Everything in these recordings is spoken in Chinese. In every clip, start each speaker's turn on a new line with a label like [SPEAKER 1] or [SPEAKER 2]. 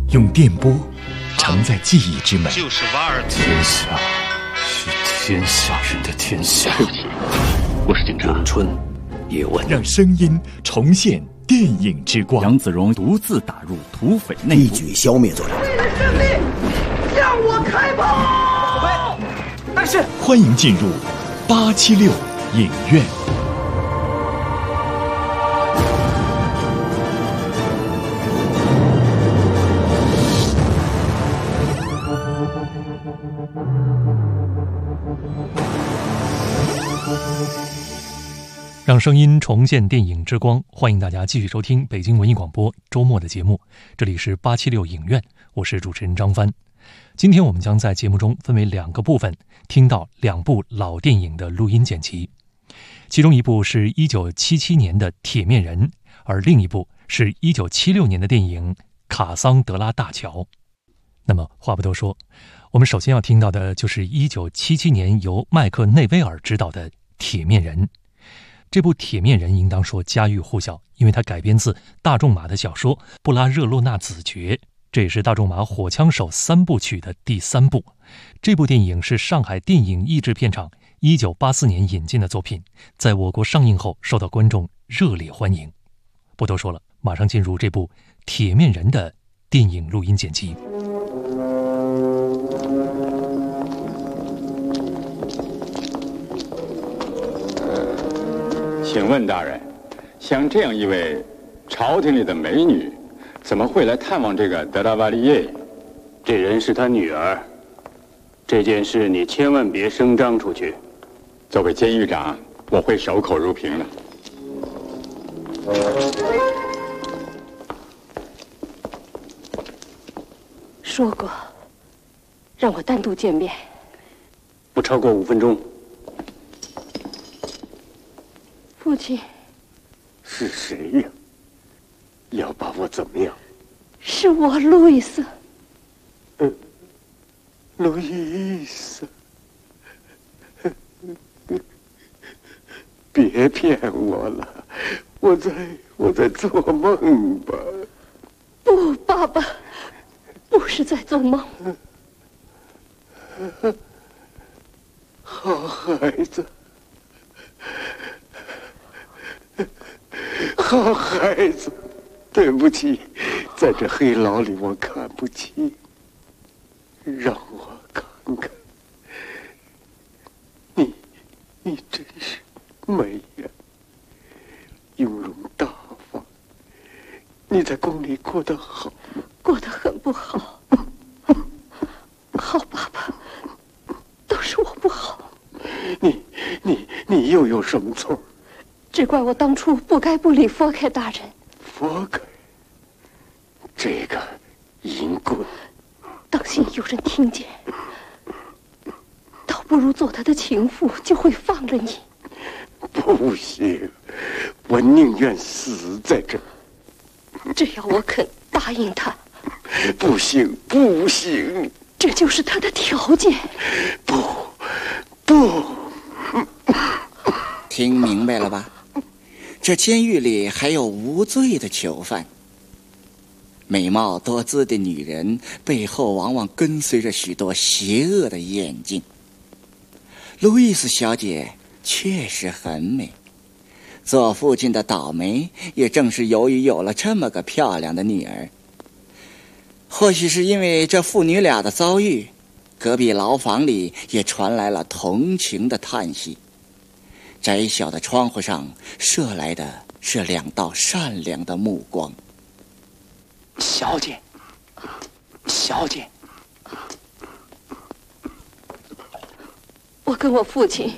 [SPEAKER 1] 用电波承载记忆之美。
[SPEAKER 2] 就是瓦尔兹。
[SPEAKER 3] 天下是天下人的天下。
[SPEAKER 2] 我是警察。
[SPEAKER 3] 咏春，叶问，
[SPEAKER 1] 让声音重现电影之光。
[SPEAKER 4] 杨子荣独自打入土匪内部，
[SPEAKER 5] 一举消灭作战。
[SPEAKER 6] 为了胜利，向我开炮！
[SPEAKER 1] 但是，欢迎进入876影院。
[SPEAKER 7] 让声音重现电影之光，欢迎大家继续收听北京文艺广播周末的节目，这里是876影院，我是主持人张帆。今天我们将在节目中分为2个部分，听到2部老电影的录音剪辑，其中一部是1977年的《铁面人》，而另一部是1976年的电影《卡桑德拉大桥》。那么话不多说，我们首先要听到的就是1977年由麦克内威尔执导的《铁面人》。这部《铁面人》应当说家喻户晓，因为它改编自大仲马的小说《布拉热洛纳子爵》，这也是大仲马火枪手3部曲的第3部。这部电影是上海电影译制片厂1984年引进的作品，在我国上映后受到观众热烈欢迎。不多说了，马上进入这部《铁面人》的电影录音剪辑。
[SPEAKER 8] 请问大人，像这样一位朝廷里的美女，怎么会来探望这个德拉瓦利叶？
[SPEAKER 9] 这人是他女儿。这件事你千万别声张出去。
[SPEAKER 8] 作为监狱长，我会守口如瓶的。
[SPEAKER 10] 说过，让我单独见面。
[SPEAKER 9] 不超过5分钟。
[SPEAKER 10] 父亲，
[SPEAKER 9] 是谁呀？要把我怎么样？
[SPEAKER 10] 是我，路易斯。
[SPEAKER 9] 路易斯，别骗我了，我在做梦吧？
[SPEAKER 10] 不，爸爸，不是在做梦。
[SPEAKER 9] 好孩子。好孩子，对不起，在这黑牢里我看不清，让我看看，你真是美呀，雍容大方。你在宫里过得好吗？
[SPEAKER 10] 过得很不好。好，爸爸，都是我不好。
[SPEAKER 9] 你又有什么错？
[SPEAKER 10] 只怪我当初不该不理佛凯大人。
[SPEAKER 9] 佛凯，这个淫棍，
[SPEAKER 10] 当心有人听见，倒不如做他的情妇，就会放了你。
[SPEAKER 9] 不行，我宁愿死在这。
[SPEAKER 10] 只要我肯答应他。
[SPEAKER 9] 不行，不行，
[SPEAKER 10] 这就是他的条件。
[SPEAKER 9] 不。
[SPEAKER 11] 听明白了吧？这监狱里还有无罪的囚犯。美貌多姿的女人背后往往跟随着许多邪恶的眼睛。路易斯小姐确实很美，做父亲的倒霉也正是由于有了这么个漂亮的女儿。或许是因为这父女俩的遭遇，隔壁牢房里也传来了同情的叹息。窄小的窗户上射来的是2道善良的目光。
[SPEAKER 5] 小姐，
[SPEAKER 10] 我跟我父亲，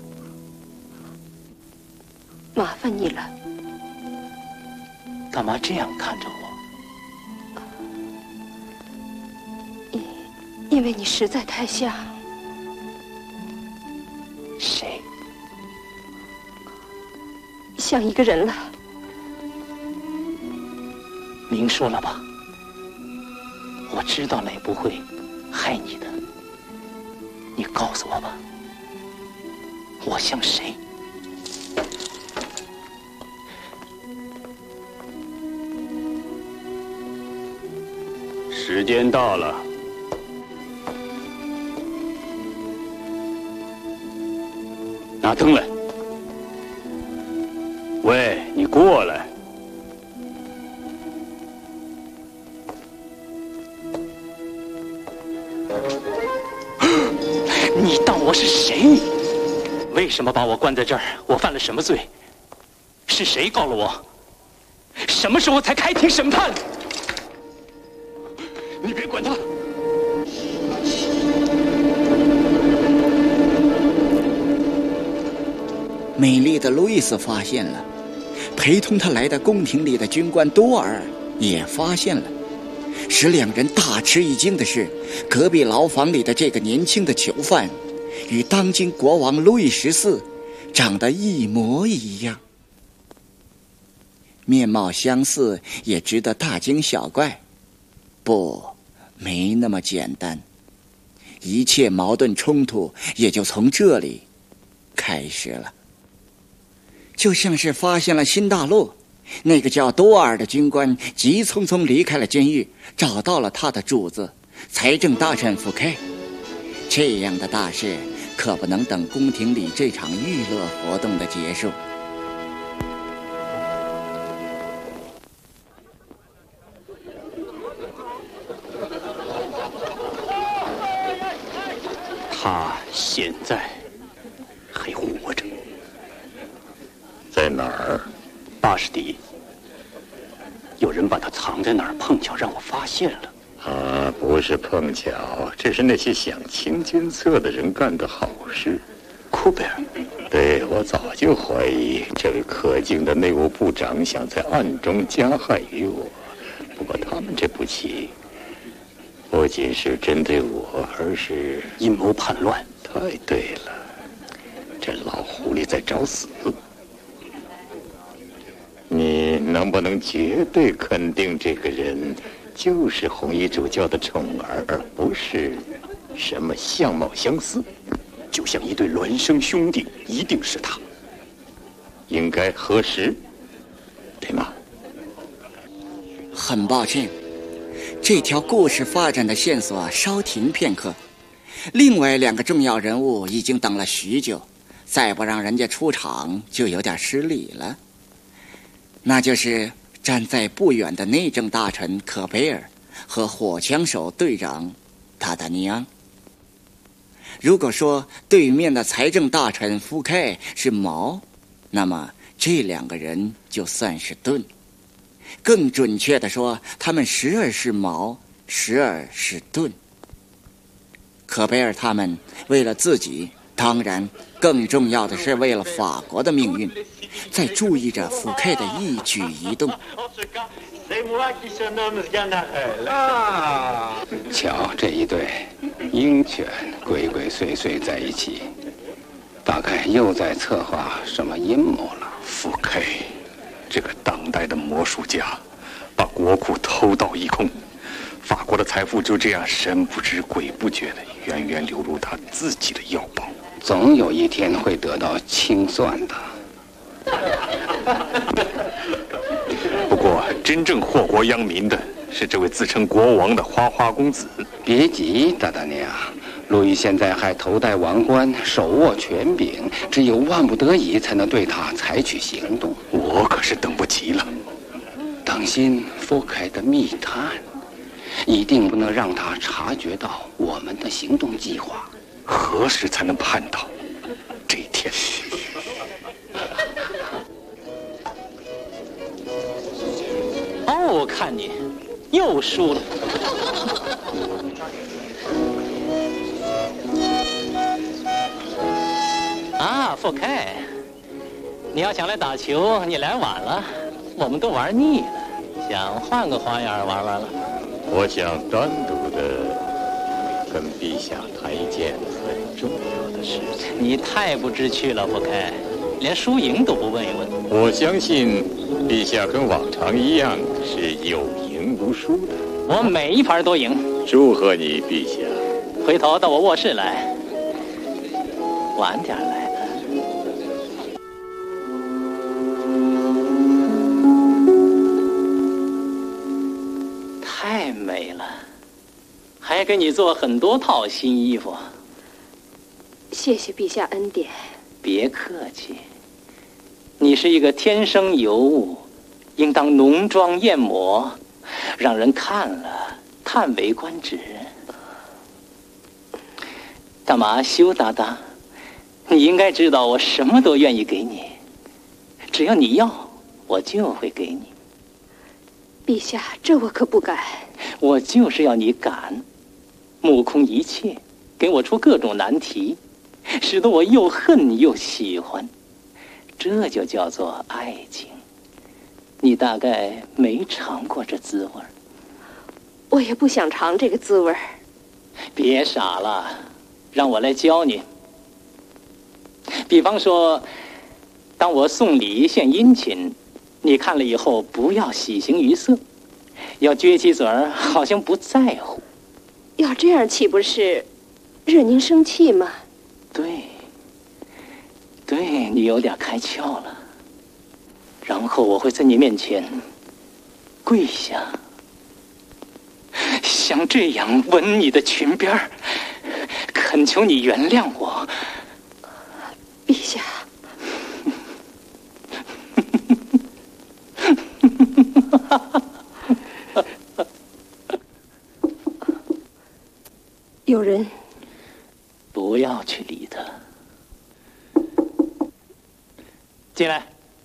[SPEAKER 10] 麻烦你了。
[SPEAKER 5] 干嘛这样看着我？
[SPEAKER 10] 因为你实在太像。
[SPEAKER 5] 谁？
[SPEAKER 10] 像一个人了。
[SPEAKER 5] 明说了吧，我知道哪部会害你的，你告诉我吧，我像谁？
[SPEAKER 2] 时间到了。拿灯来。喂，你过来。
[SPEAKER 5] 你当我是谁？为什么把我关在这儿？我犯了什么罪？是谁告了我？什么时候才开庭审判？
[SPEAKER 8] 你别管他。
[SPEAKER 11] 美丽的路易斯发现了，陪同他来的宫廷里的军官多尔也发现了。使两人大吃一惊的是，隔壁牢房里的这个年轻的囚犯，与当今国王路易14长得一模一样。面貌相似也值得大惊小怪，不，没那么简单。一切矛盾冲突也就从这里开始了。就像是发现了新大陆，那个叫多尔的军官急匆匆离开了监狱，找到了他的主子财政大臣福凯。这样的大事可不能等宫廷里这场娱乐活动的结束。
[SPEAKER 2] 他现在还活着。
[SPEAKER 8] 在哪儿
[SPEAKER 2] ？80底。有人把他藏在哪儿，碰巧让我发现了。
[SPEAKER 8] 啊，不是碰巧，这是那些想清君侧的人干的好事。
[SPEAKER 2] 库贝尔，
[SPEAKER 8] 对，我早就怀疑这位可敬的内务部长想在暗中加害于我。不过他们这步棋不仅是针对我，而是
[SPEAKER 2] 阴谋叛乱。
[SPEAKER 8] 太对了，这老狐狸在找死。你能不能绝对肯定这个人就是红衣主教的宠儿，而不是什么相貌相似？
[SPEAKER 2] 就像一对孪生兄弟，一定是他。
[SPEAKER 8] 应该核实，对吗？
[SPEAKER 11] 很抱歉，这条故事发展的线索稍停片刻。另外2个重要人物已经等了许久，再不让人家出场就有点失礼了。那就是站在不远的内政大臣可贝尔和火枪手队长塔达尼昂。如果说对面的财政大臣福凯是矛，那么这2个人就算是盾。更准确地说，他们时而是矛，时而是盾。可贝尔他们为了自己，当然更重要的是为了法国的命运，在注意着福凯的一举一动。
[SPEAKER 2] 瞧，这一对鹰犬鬼鬼祟祟在一起，大概又在策划什么阴谋了。
[SPEAKER 3] 福凯，这个当代的魔术家，把国库偷盗一空，法国的财富就这样神不知鬼不觉的源源流入他自己的腰包，
[SPEAKER 2] 总有一天会得到清算的。
[SPEAKER 3] 不过，真正祸国殃民的是这位自称国王的花花公子。
[SPEAKER 2] 别急，达达尼亚，路易现在还头戴王冠，手握权柄，只有万不得已才能对他采取行动。
[SPEAKER 3] 我可是等不及了。
[SPEAKER 2] 当心福凯的密探，一定不能让他察觉到我们的行动计划。
[SPEAKER 3] 何时才能盼到这一天？
[SPEAKER 5] 哦，看你又输了。啊，福凯，你要想来打球，你来晚了，我们都玩腻了，想换个花样玩玩了。
[SPEAKER 8] 我想单独的跟陛下谈一件很重要的事情。
[SPEAKER 5] 你太不知趣了，福凯，连输赢都不问一问。
[SPEAKER 8] 我相信陛下跟往常一样是有赢无输的。
[SPEAKER 5] 我每一盘都赢。
[SPEAKER 8] 祝贺你，陛下。
[SPEAKER 5] 回头到我卧室来。晚点来的。太美了。 了，还给你做很多套新衣服。
[SPEAKER 10] 谢谢陛下恩典。
[SPEAKER 5] 别客气，你是一个天生尤物，应当浓妆艳抹，让人看了叹为观止。大妈羞答答，你应该知道我什么都愿意给你，只要你要，我就会给你。
[SPEAKER 10] 陛下，这我可不敢。
[SPEAKER 5] 我就是要你敢，目空一切，给我出各种难题，使得我又恨又喜欢，这就叫做爱情。你大概没尝过这滋味。
[SPEAKER 10] 我也不想尝这个滋味。
[SPEAKER 5] 别傻了，让我来教你。比方说，当我送礼献殷勤，你看了以后不要喜形于色，要撅起嘴儿，好像不在乎。
[SPEAKER 10] 要这样岂不是惹您生气吗？
[SPEAKER 5] 对，你有点开窍了。然后我会在你面前跪下，像这样吻你的裙边儿，恳求你原谅我。
[SPEAKER 10] 陛下。有人。
[SPEAKER 5] 不要去理他。进来。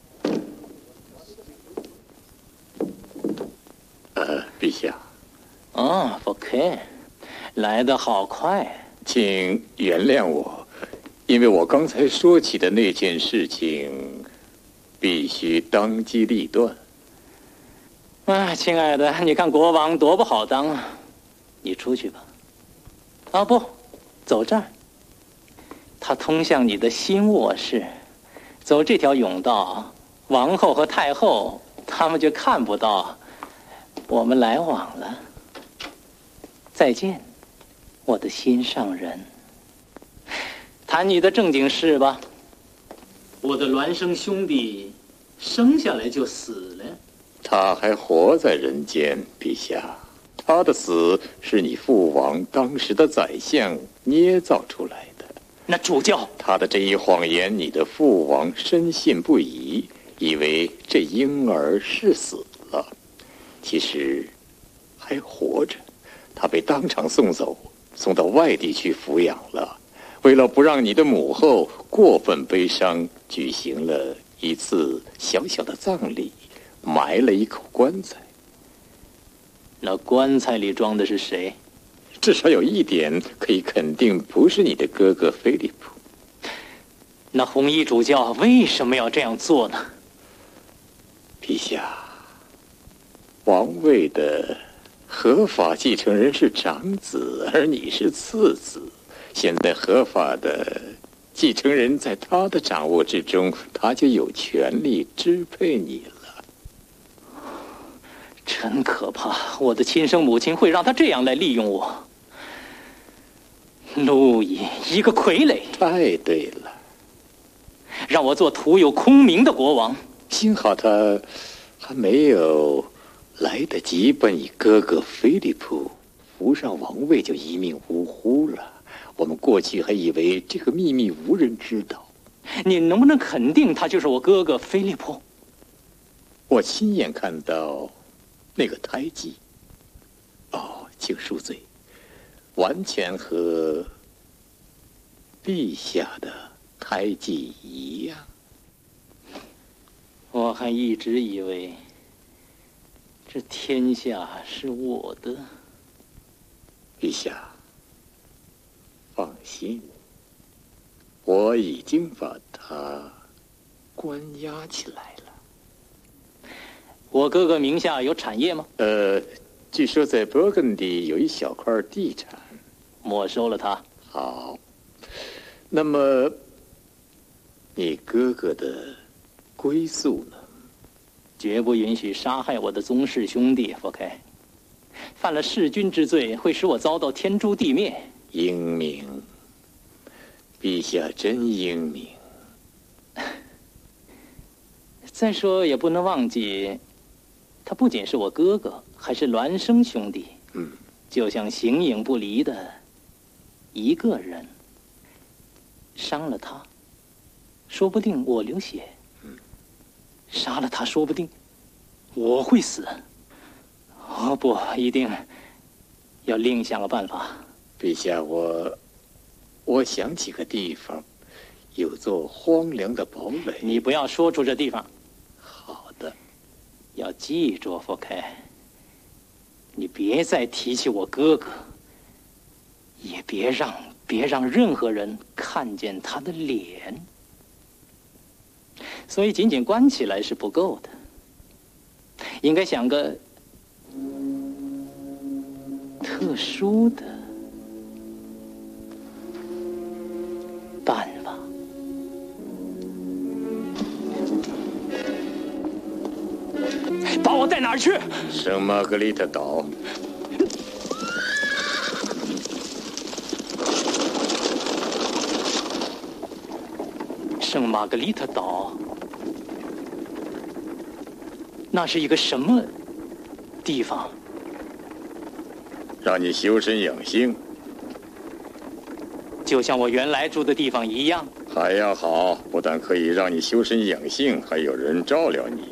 [SPEAKER 8] 陛下。
[SPEAKER 5] 哦，不客，来得好快。
[SPEAKER 8] 请原谅我，因为我刚才说起的那件事情，必须当机立断。
[SPEAKER 5] 亲爱的，你看国王多不好当啊！你出去吧。啊，不，走这儿。他通向你的新卧室，走这条甬道，王后和太后他们就看不到我们来往了。再见，我的心上人。谈你的正经事吧。我的孪生兄弟生下来就死了。
[SPEAKER 8] 他还活在人间，陛下。他的死是你父王当时的宰相捏造出来的。
[SPEAKER 5] 那主教，
[SPEAKER 8] 他的这一谎言，你的父王深信不疑，以为这婴儿是死了，其实还活着。他被当场送走，送到外地去抚养了。为了不让你的母后过分悲伤，举行了一次小小的葬礼，埋了一口棺材。
[SPEAKER 5] 那棺材里装的是谁？
[SPEAKER 8] 至少有一点可以肯定，不是你的哥哥菲利普。
[SPEAKER 5] 那红衣主教为什么要这样做呢？
[SPEAKER 8] 陛下，王位的合法继承人是长子，而你是次子。现在合法的继承人在他的掌握之中，他就有权利支配你了。
[SPEAKER 5] 真可怕！我的亲生母亲会让他这样来利用我。路易，一个傀儡。
[SPEAKER 8] 太对了，
[SPEAKER 5] 让我做徒有空名的国王。
[SPEAKER 8] 幸好他还没有来得及把你哥哥菲利普扶上王位就一命呜呼了。我们过去还以为这个秘密无人知道。
[SPEAKER 5] 你能不能肯定他就是我哥哥菲利普？
[SPEAKER 8] 我亲眼看到那个胎记。请恕罪，完全和陛下的胎记一样。
[SPEAKER 5] 我还一直以为这天下是我的。
[SPEAKER 8] 陛下，放心，我已经把他关押起来了。
[SPEAKER 5] 我哥哥名下有产业吗？
[SPEAKER 8] 据说在勃艮第有一小块地产。
[SPEAKER 5] 没收了他。
[SPEAKER 8] 好，那么你哥哥的归宿呢？
[SPEAKER 5] 绝不允许杀害我的宗室兄弟，福凯。犯了弑君之罪，会使我遭到天诛地灭。
[SPEAKER 8] 英明，陛下真英明。
[SPEAKER 5] 再说也不能忘记，他不仅是我哥哥，还是孪生兄弟。 就像形影不离的一个人。伤了他，说不定我流血；杀了他，说不定我会死。哦不，一定要另想个办法。
[SPEAKER 8] 陛下，我想起个地方，有座荒凉的堡垒。
[SPEAKER 5] 你不要说出这地方。
[SPEAKER 8] 好的。
[SPEAKER 5] 要记住，福开，你别再提起我哥哥，也别让任何人看见他的脸。所以仅仅关起来是不够的，应该想个特殊的办法。把我带哪儿去？
[SPEAKER 8] 圣玛格丽特岛。
[SPEAKER 5] 圣玛格丽特岛，那是一个什么地方？
[SPEAKER 8] 让你修身养性，
[SPEAKER 5] 就像我原来住的地方一样。
[SPEAKER 8] 还要好，不但可以让你修身养性，还有人照料你。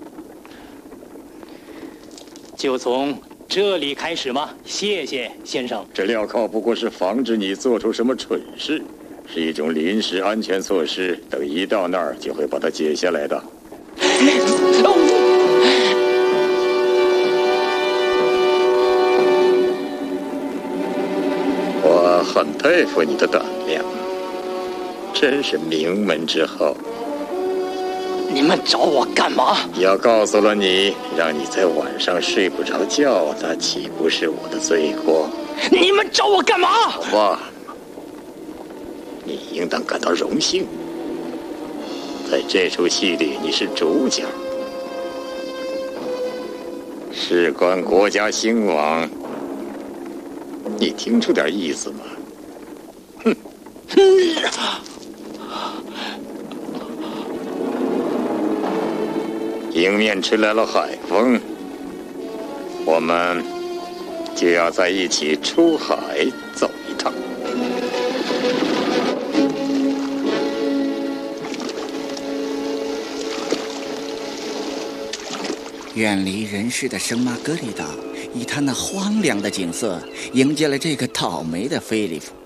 [SPEAKER 5] 就从这里开始吗？谢谢先生。
[SPEAKER 8] 这镣铐不过是防止你做出什么蠢事，是一种临时安全措施，等一到那儿就会把它解下来的。我很佩服你的胆量，真是名门之后。
[SPEAKER 5] 你们找我干嘛？
[SPEAKER 8] 要告诉了你，让你在晚上睡不着觉，那岂不是我的罪过？
[SPEAKER 5] 你们找我干嘛？
[SPEAKER 8] 好吧，你应当感到荣幸，在这出戏里你是主角，事关国家兴亡，你听出点意思吗？哼！迎面吹来了海风，我们就要在一起出海走一趟。
[SPEAKER 11] 远离人世的圣玛格丽岛，以他那荒凉的景色，迎接了这个倒霉的菲利普。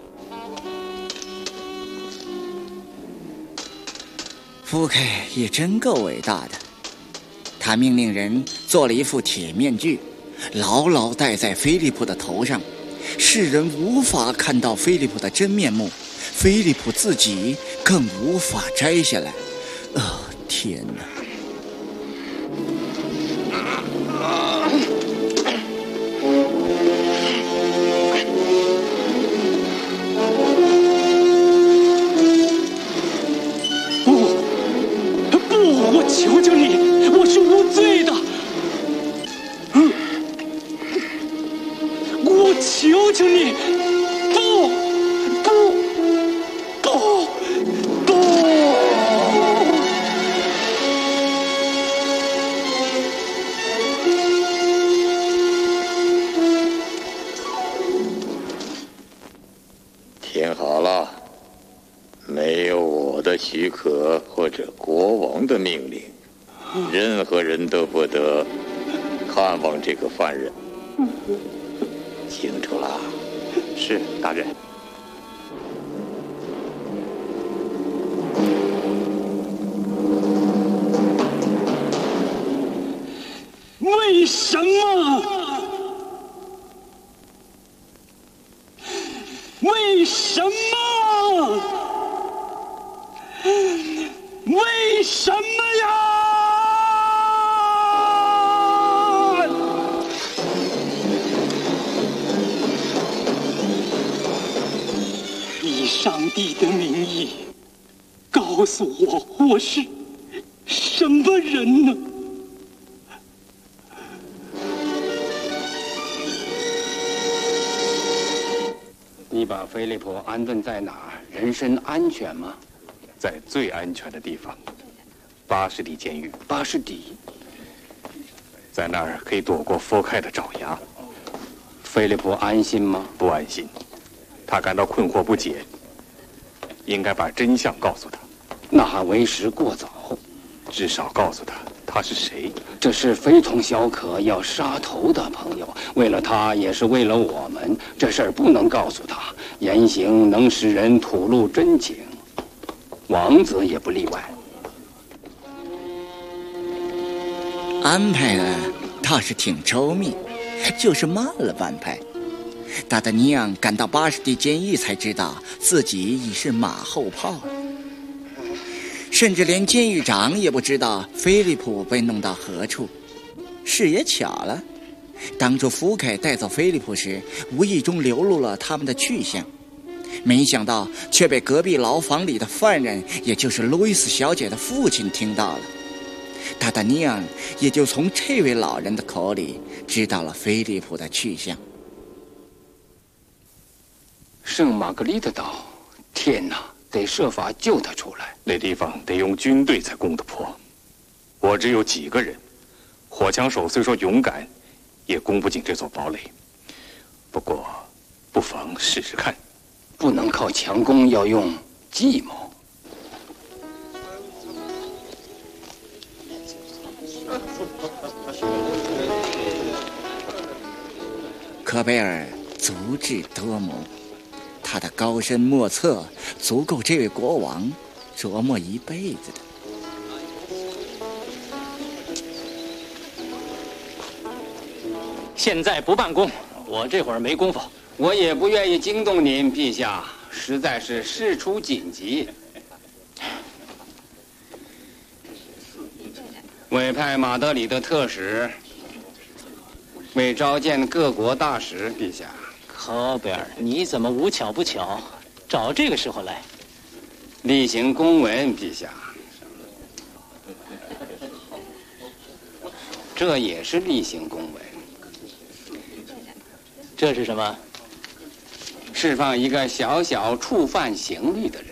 [SPEAKER 11] 福凯也真够伟大的，他命令人做了一副铁面具，牢牢戴在菲利普的头上，世人无法看到菲利普的真面目，菲利普自己更无法摘下来。天哪！
[SPEAKER 5] 求求你，我是无罪的。我求求你，不！
[SPEAKER 8] 听好了，没有我的许可或者国王的命令，任何人都不得看望这个犯人。清楚了？
[SPEAKER 3] 是，大人。
[SPEAKER 6] 为什么？为什么？为什么呀？以上帝的名义，告诉我是什么人呢？
[SPEAKER 2] 你把菲利普安顿在哪儿？人身安全吗？
[SPEAKER 3] 在最安全的地方，80底监狱。
[SPEAKER 2] 80底，
[SPEAKER 3] 在那儿可以躲过福凯的爪牙。
[SPEAKER 2] 菲利普安心吗？
[SPEAKER 3] 不安心，他感到困惑不解。应该把真相告诉他。
[SPEAKER 2] 那还为时过早。
[SPEAKER 3] 至少告诉他他是谁。
[SPEAKER 2] 这是非同小可要杀头的朋友，为了他也是为了我们，这事儿不能告诉他。言行能使人吐露真情，王子也不例外。
[SPEAKER 11] 安排的倒是挺周密，就是慢了半拍。达达尼昂赶到巴士底监狱才知道自己已是马后炮了，甚至连监狱长也不知道菲利普被弄到何处。事也巧了，当初福凯带走菲利普时，无意中流露了他们的去向，没想到却被隔壁牢房里的犯人，也就是路易斯小姐的父亲听到了。达达尼昂也就从这位老人的口里知道了菲利普的去向。
[SPEAKER 2] 圣玛格丽特岛，天哪，得设法救他出来。
[SPEAKER 3] 那地方得用军队才攻得破，我只有几个人，火枪手虽说勇敢，也攻不进这座堡垒。不过，不妨试试看。
[SPEAKER 2] 不能靠强攻，要用计谋。
[SPEAKER 11] 科贝尔足智多谋，他的高深莫测足够这位国王琢磨一辈子的。
[SPEAKER 5] 现在不办公，我这会儿没工夫。
[SPEAKER 2] 我也不愿意惊动您，陛下，实在是事出紧急。委派马德里的特使，为召见各国大使，陛下。
[SPEAKER 5] 科贝尔，你怎么无巧不巧，找这个时候来？
[SPEAKER 2] 例行公文，陛下。这也是例行公文。
[SPEAKER 5] 这是什么？
[SPEAKER 2] 释放一个小小触犯刑律的人。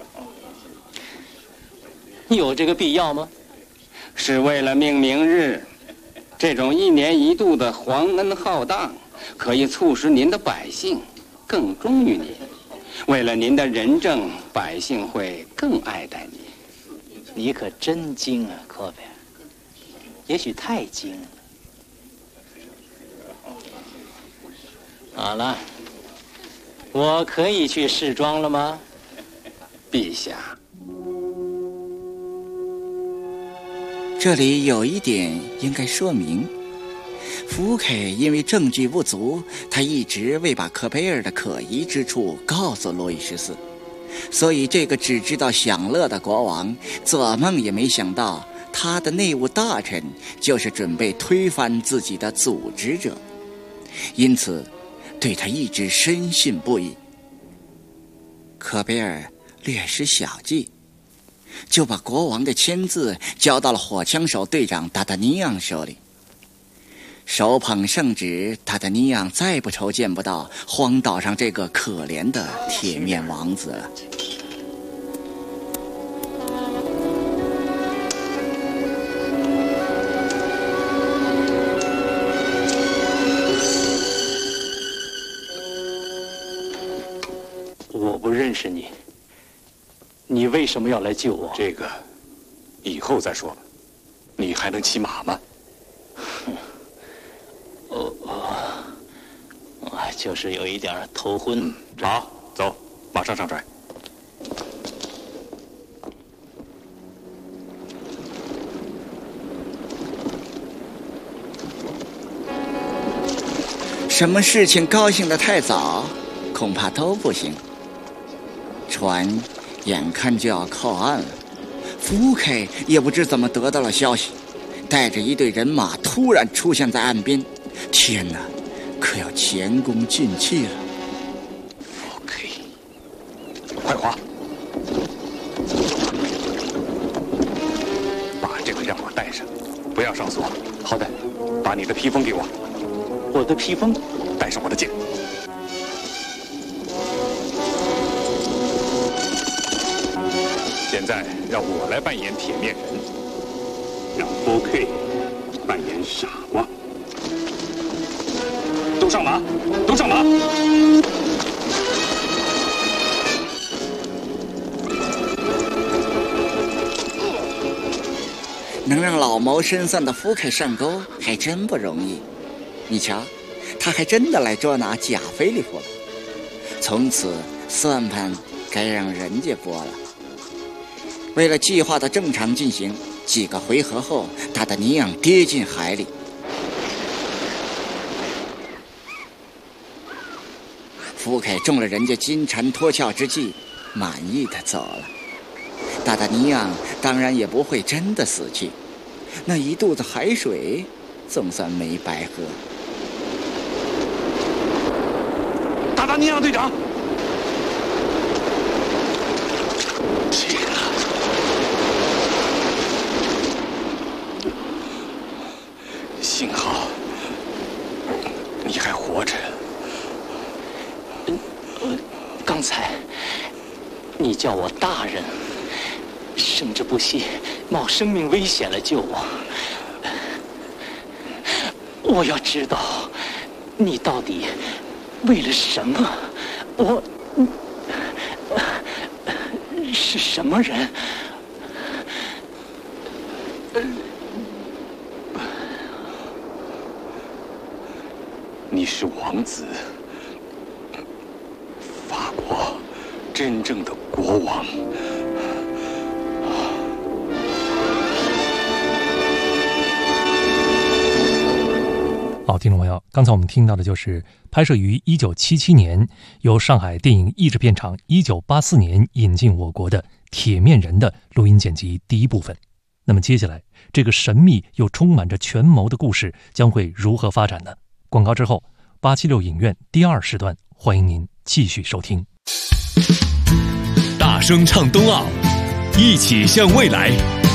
[SPEAKER 5] 有这个必要吗？
[SPEAKER 2] 是为了命名日，这种1年1度的皇恩浩荡，可以促使您的百姓更忠于您。为了您的仁政，百姓会更爱戴您。
[SPEAKER 5] 你可真精啊，科贝尔，也许太精了。好了，我可以去试装了吗？
[SPEAKER 2] 陛下。
[SPEAKER 11] 这里有一点应该说明，福凯因为证据不足，他一直未把科贝尔的可疑之处告诉路易14，所以这个只知道享乐的国王做梦也没想到，他的内务大臣就是准备推翻自己的组织者，因此对他一直深信不疑。科贝尔略施小计，就把国王的签字交到了火枪手队长达达尼昂手里。手捧圣旨，达达尼昂再不愁见不到荒岛上这个可怜的铁面王子了。
[SPEAKER 5] 我不认识你，你为什么要来救我？
[SPEAKER 3] 这个以后再说吧。你还能骑马吗？
[SPEAKER 5] 就是有一点头昏。
[SPEAKER 3] 好，走，马上上船。
[SPEAKER 11] 什么事情高兴得太早，恐怕都不行。船眼看就要靠岸了，福凯也不知怎么得到了消息，带着一队人马突然出现在岸边。天哪，可要前功尽弃了。
[SPEAKER 3] OK， 快划！把这个让我带上，不要上锁。
[SPEAKER 5] 好的。
[SPEAKER 3] 把你的披风给我。
[SPEAKER 5] 我的披风？
[SPEAKER 3] 带上我的剑。现在让我来扮演铁面人，
[SPEAKER 12] 让 OK 扮演傻瓜。
[SPEAKER 3] 都上马，都上马！
[SPEAKER 11] 能让老谋深算的夫凯上钩，还真不容易。你瞧，他还真的来捉拿贾菲利普了。从此，算盘该让人家拨了。为了计划的正常进行，几个回合后，达达尼昂跌进海里。夫凯中了人家金蝉脱壳之计，满意的走了。达达尼昂当然也不会真的死去，那一肚子海水总算没白喝。
[SPEAKER 3] 达达尼昂队长，幸好你还活着。
[SPEAKER 5] 刚才你叫我大人，甚至不惜冒生命危险来救我。我要知道，你到底为了什么？我是什么人？
[SPEAKER 3] 你是王子，法国真正的国王。
[SPEAKER 7] 好，听众朋友，刚才我们听到的就是拍摄于1977年，由上海电影译制片厂1984年引进我国的《铁面人》的录音剪辑第一部分。那么接下来，这个神秘又充满着权谋的故事将会如何发展呢？广告之后，876影院第2时段，欢迎您继续收听。
[SPEAKER 1] 大声唱冬奥，一起向未来。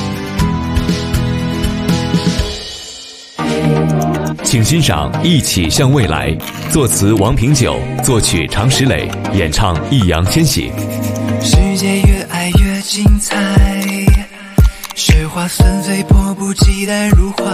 [SPEAKER 1] 请欣赏《一起向未来》，作词王平久，作曲常石磊，演唱易烊千玺。
[SPEAKER 12] 世界越爱越精彩，雪花纷飞，迫不及待入怀。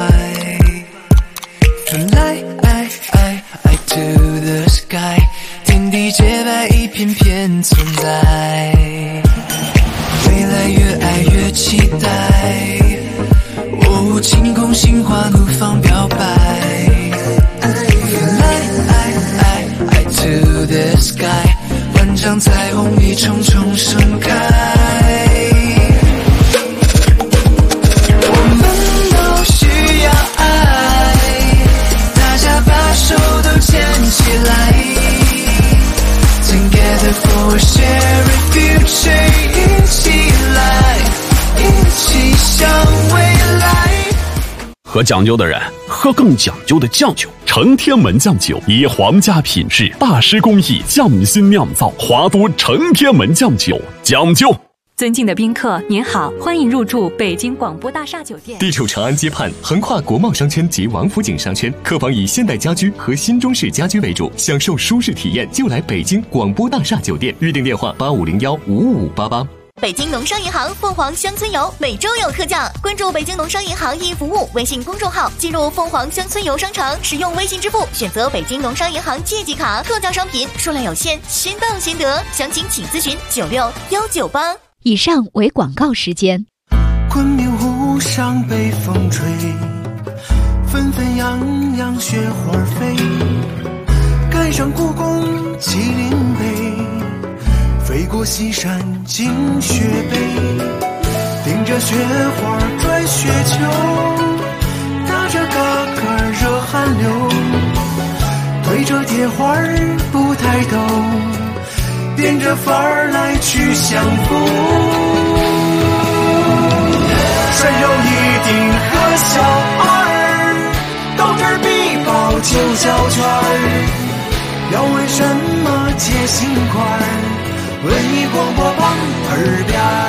[SPEAKER 12] 传来I to the sky， 天地洁白，一片片存在。未来越爱越期待，哦，晴空心花怒放表白。I to the sky， 万丈彩虹一重重盛开。我们都需要爱，大家把手都牵起来 ，Together for a shared future， 一起来，一起向未来。
[SPEAKER 13] 喝讲究的人喝更讲究的酱酒，成天门酱酒以皇家品质、大师工艺匠心酿造，华都成天门酱酒讲究。
[SPEAKER 14] 尊敬的宾客，您好，欢迎入住北京广播大厦酒店。
[SPEAKER 1] 地处长安街畔，横跨国贸商圈及王府井商圈，客房以现代家居和新中式家居为主，享受舒适体验就来北京广播大厦酒店。预订电话8501-55588。
[SPEAKER 15] 北京农商银行凤凰乡村游每周有特价，关注北京农商银行易服务微信公众号，进入凤凰乡村游商城，使用微信支付，选择北京农商银行借记卡，特价商品数量有限，先到先得，详情请咨询96198。
[SPEAKER 16] 以上为广告时间。
[SPEAKER 12] 昆明湖上北风吹，纷纷扬扬雪花飞，赶上故宫麒麟碑，飞过西山进雪北，顶着雪花转雪球，打着嘎嘎热汗流，推着铁环不抬头，变着法儿来去相逢。穿上一顶和小二，到这儿必报九小圈儿，要问什么接心块儿，文艺广播旁耳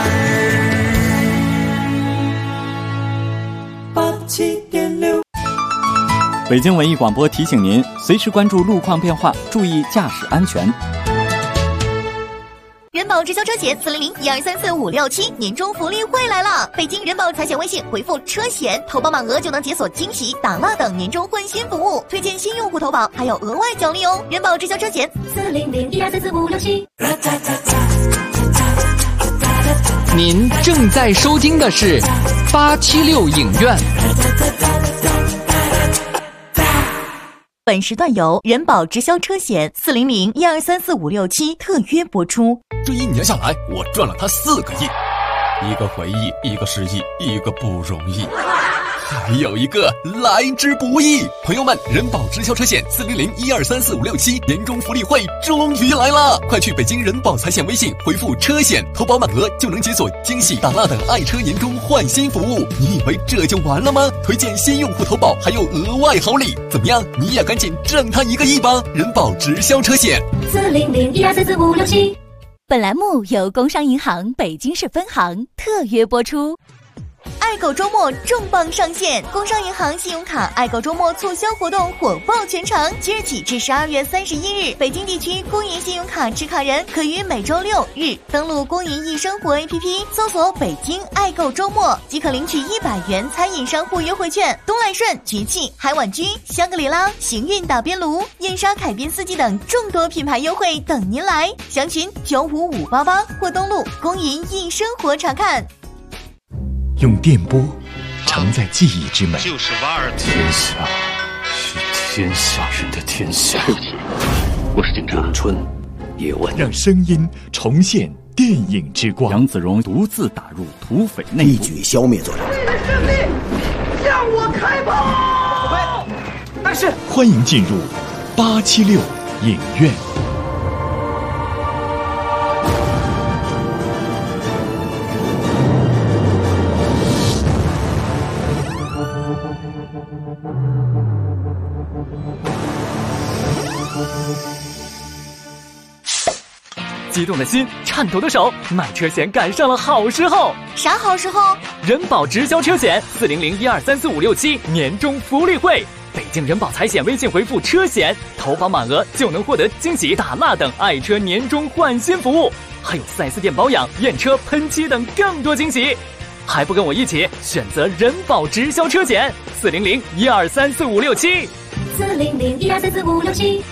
[SPEAKER 12] 边87.6。
[SPEAKER 4] 北京文艺广播提醒您，随时关注路况变化，注意驾驶安全。
[SPEAKER 15] 元宝保直销车险400-1234-567年终福利会来了！北京人保财险微信回复车险，投保满额就能解锁惊喜、打蜡等年终换新服务，推荐新用户投保还有额外奖励哦！人保直销车险400-1234-567。
[SPEAKER 17] 您正在收听的是876影院。
[SPEAKER 15] 本时段由人保直销车险400-1234-567特约播出。
[SPEAKER 18] 这1年下来，我赚了他4个亿，一个回忆，一个失忆，一个不容易，还有一个来之不易。朋友们，人保直销车险400-1234-567年终福利会终于来了！快去北京人保财险微信回复车险，投保满额就能解锁惊喜、打蜡等爱车年终换新服务。你以为这就完了吗？推荐新用户投保还有额外好礼，怎么样？你也赶紧挣他1个亿吧！人保直销车险
[SPEAKER 15] 400-1234-567。本栏目由工商银行北京市分行特约播出。爱狗周末重磅上线，工商银行信用卡爱狗周末促销活动火爆全城，即日起至12月31日，北京地区工银信用卡持卡人可于每周6日登录工银易生活 APP， 搜索北京爱狗周末，即可领取100元餐饮商户优惠券，东来顺、局气、海碗居、香格里拉、行运打边炉、燕莎凯宾斯基等众多品牌优惠等您来，详询95588或登录工银易生活查看。
[SPEAKER 1] 用电波承载记忆之美，
[SPEAKER 3] 就是瓦尔天下是天下人的天下。
[SPEAKER 8] 对不起，我是警察。
[SPEAKER 18] 咏春叶问，
[SPEAKER 1] 让声音重现电影之光。
[SPEAKER 4] 杨子荣独自打入土匪内部，
[SPEAKER 19] 一举消灭罪人。胜利，向我开炮！
[SPEAKER 1] 但是，欢迎进入876影院。
[SPEAKER 17] 激动的心，颤抖的手，买车险赶上了好时候。
[SPEAKER 15] 啥好时候？
[SPEAKER 17] 人保直销车险400-1234-567年终福利会，北京人保财险微信回复车险，投保满额就能获得惊喜、打蜡等爱车年终换新服务，还有4S店保养、验车、喷漆等更多惊喜。还不跟我一起选择人保直销车险400-1234-567。
[SPEAKER 15] 400-1234-567。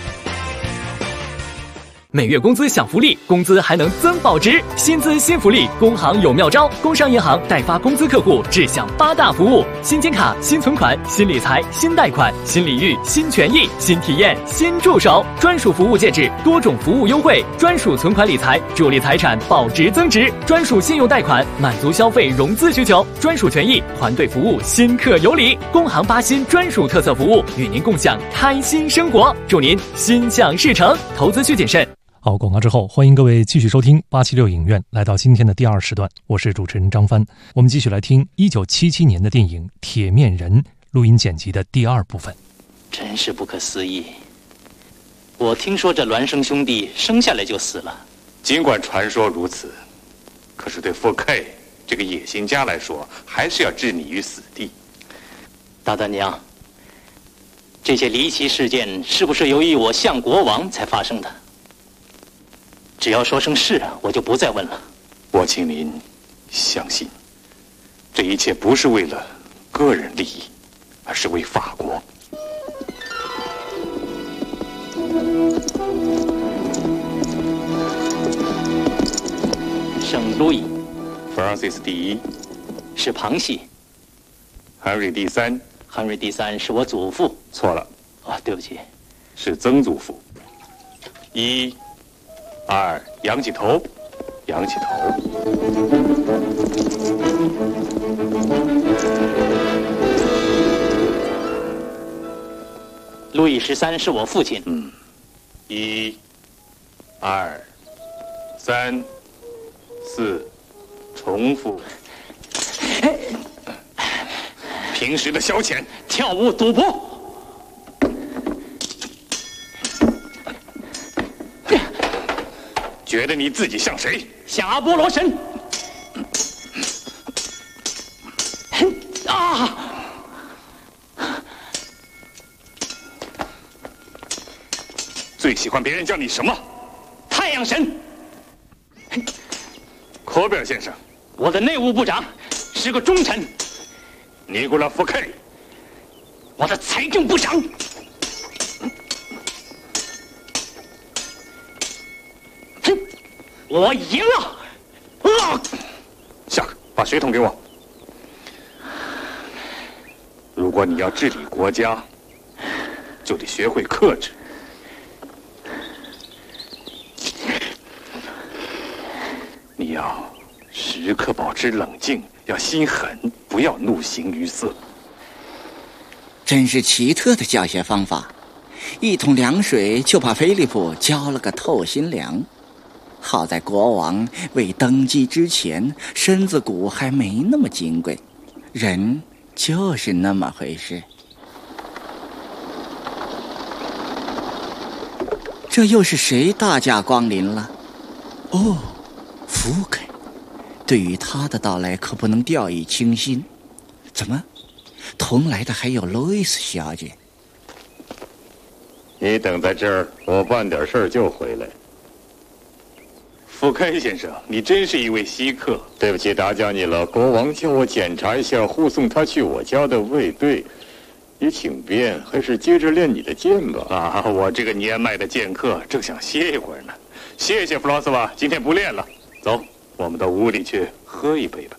[SPEAKER 17] 每月工资享福利，工资还能增保值，薪资新福利，工行有妙招。工商银行代发工资客户只享8大服务：新金卡、新存款、新理财、新贷款、新礼遇、新权益、新体验、新助手，专属服务戒指，多种服务优惠，专属存款理财，助力财产保值增值，专属信用贷款，满足消费融资需求，专属权益，团队服务，新客有礼。工行8新专属特色服务，与您共享开心生活，祝您心想事成。投资需谨慎。
[SPEAKER 7] 好，广告之后，欢迎各位继续收听876影院，来到今天的第2时段，我是主持人张帆。我们继续来听1977年的电影《铁面人》录音剪辑的第2部分。
[SPEAKER 5] 真是不可思议，我听说这孪生兄弟生下来就死了。
[SPEAKER 3] 尽管传说如此，可是对傅 K 这个野心家来说，还是要置你于死地。
[SPEAKER 5] 大娘，这些离奇事件是不是由于我相国王才发生的？只要说声是，我就不再问了。
[SPEAKER 3] 我请您相信，这一切不是为了个人利益，而是为法国。
[SPEAKER 5] 圣路易
[SPEAKER 3] ，Francis 第1
[SPEAKER 5] 是旁系。
[SPEAKER 3] Henry 第3
[SPEAKER 5] ，Henry第3是我祖父。
[SPEAKER 3] 错了，
[SPEAKER 5] 对不起，
[SPEAKER 3] 是曾祖父。1、2，仰起头，仰起头。
[SPEAKER 5] 路易13是我父亲。
[SPEAKER 3] 1、2、3、4，重复。平时的消遣，
[SPEAKER 5] 跳舞、赌博。
[SPEAKER 3] 觉得你自己像谁？
[SPEAKER 5] 像阿波罗神。
[SPEAKER 3] 最喜欢别人叫你什么？
[SPEAKER 5] 太阳神。
[SPEAKER 3] 科贝尔先生，
[SPEAKER 5] 我的内务部长是个忠臣。
[SPEAKER 3] 尼古拉福凯，
[SPEAKER 5] 我的财政部长。哼，我赢了！
[SPEAKER 3] 下课，把血统给我。如果你要治理国家，就得学会克制。你要时刻保持冷静，要心狠，不要怒形于色。
[SPEAKER 11] 真是奇特的教学方法，一桶凉水就把菲利普浇了个透心凉。好在国王未登基之前，身子骨还没那么金贵，人就是那么回事。这又是谁大驾光临了？哦，福凯。对于他的到来可不能掉以轻心。怎么，同来的还有路易斯小姐？
[SPEAKER 8] 你等在这儿，我办点事儿就回来。
[SPEAKER 3] 福凯先生，你真是一位稀客。
[SPEAKER 8] 对不起，打搅你了。国王叫我检查一下护送他去我家的卫队。你请便，还是接着练你的剑吧？
[SPEAKER 3] 啊，我这个年迈的剑客正想歇一会儿呢。谢谢弗朗索瓦，今天不练了。走，我们到屋里去喝一杯吧。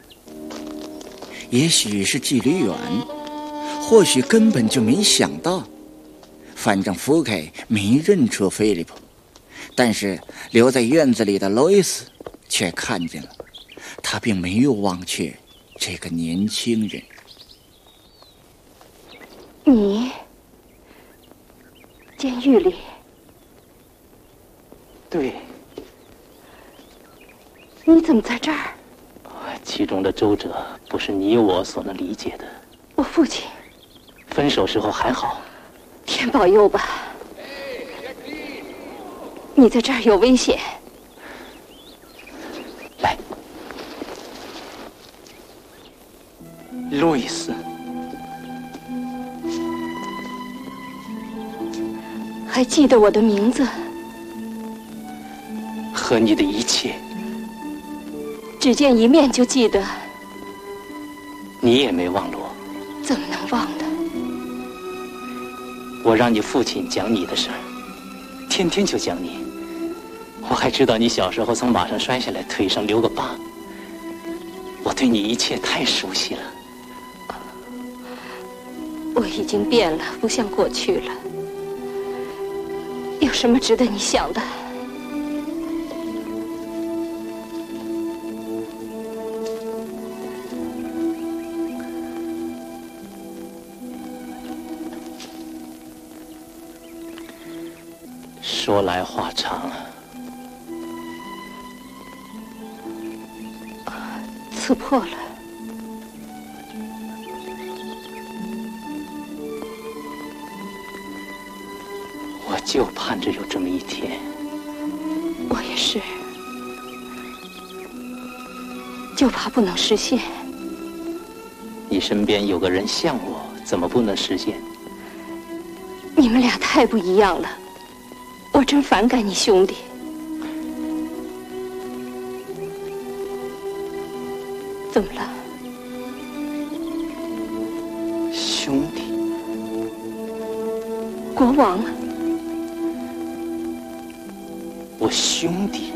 [SPEAKER 11] 也许是纪律远，或许根本就没想到。反正福凯没认出菲利普，但是留在院子里的路易斯却看见了，他并没有忘却这个年轻人。
[SPEAKER 10] 你监狱里？
[SPEAKER 5] 对。
[SPEAKER 10] 你怎么在这儿？
[SPEAKER 5] 其中的周折不是你我所能理解的。
[SPEAKER 10] 我父亲
[SPEAKER 5] 分手时候还好。
[SPEAKER 10] 天保佑吧！你在这儿有危险。
[SPEAKER 5] 来，路易斯，
[SPEAKER 10] 还记得我的名字
[SPEAKER 5] 和你的一切。
[SPEAKER 10] 只见一面就记得。
[SPEAKER 5] 你也没忘了我。
[SPEAKER 10] 怎么能忘的？
[SPEAKER 5] 我让你父亲讲你的事儿，天天就讲你。我还知道你小时候从马上摔下来，腿上留个疤。我对你一切太熟悉了。
[SPEAKER 10] 我已经变了，不像过去了。有什么值得你想的？
[SPEAKER 5] 说来话长，
[SPEAKER 10] 刺破了。
[SPEAKER 5] 我就盼着有这么一天。
[SPEAKER 10] 我也是，就怕不能实现。
[SPEAKER 5] 你身边有个人像我，怎么不能实现？
[SPEAKER 10] 你们俩太不一样了。我真反感你兄弟。怎么了？
[SPEAKER 5] 兄弟？
[SPEAKER 10] 国王啊！
[SPEAKER 5] 我兄弟？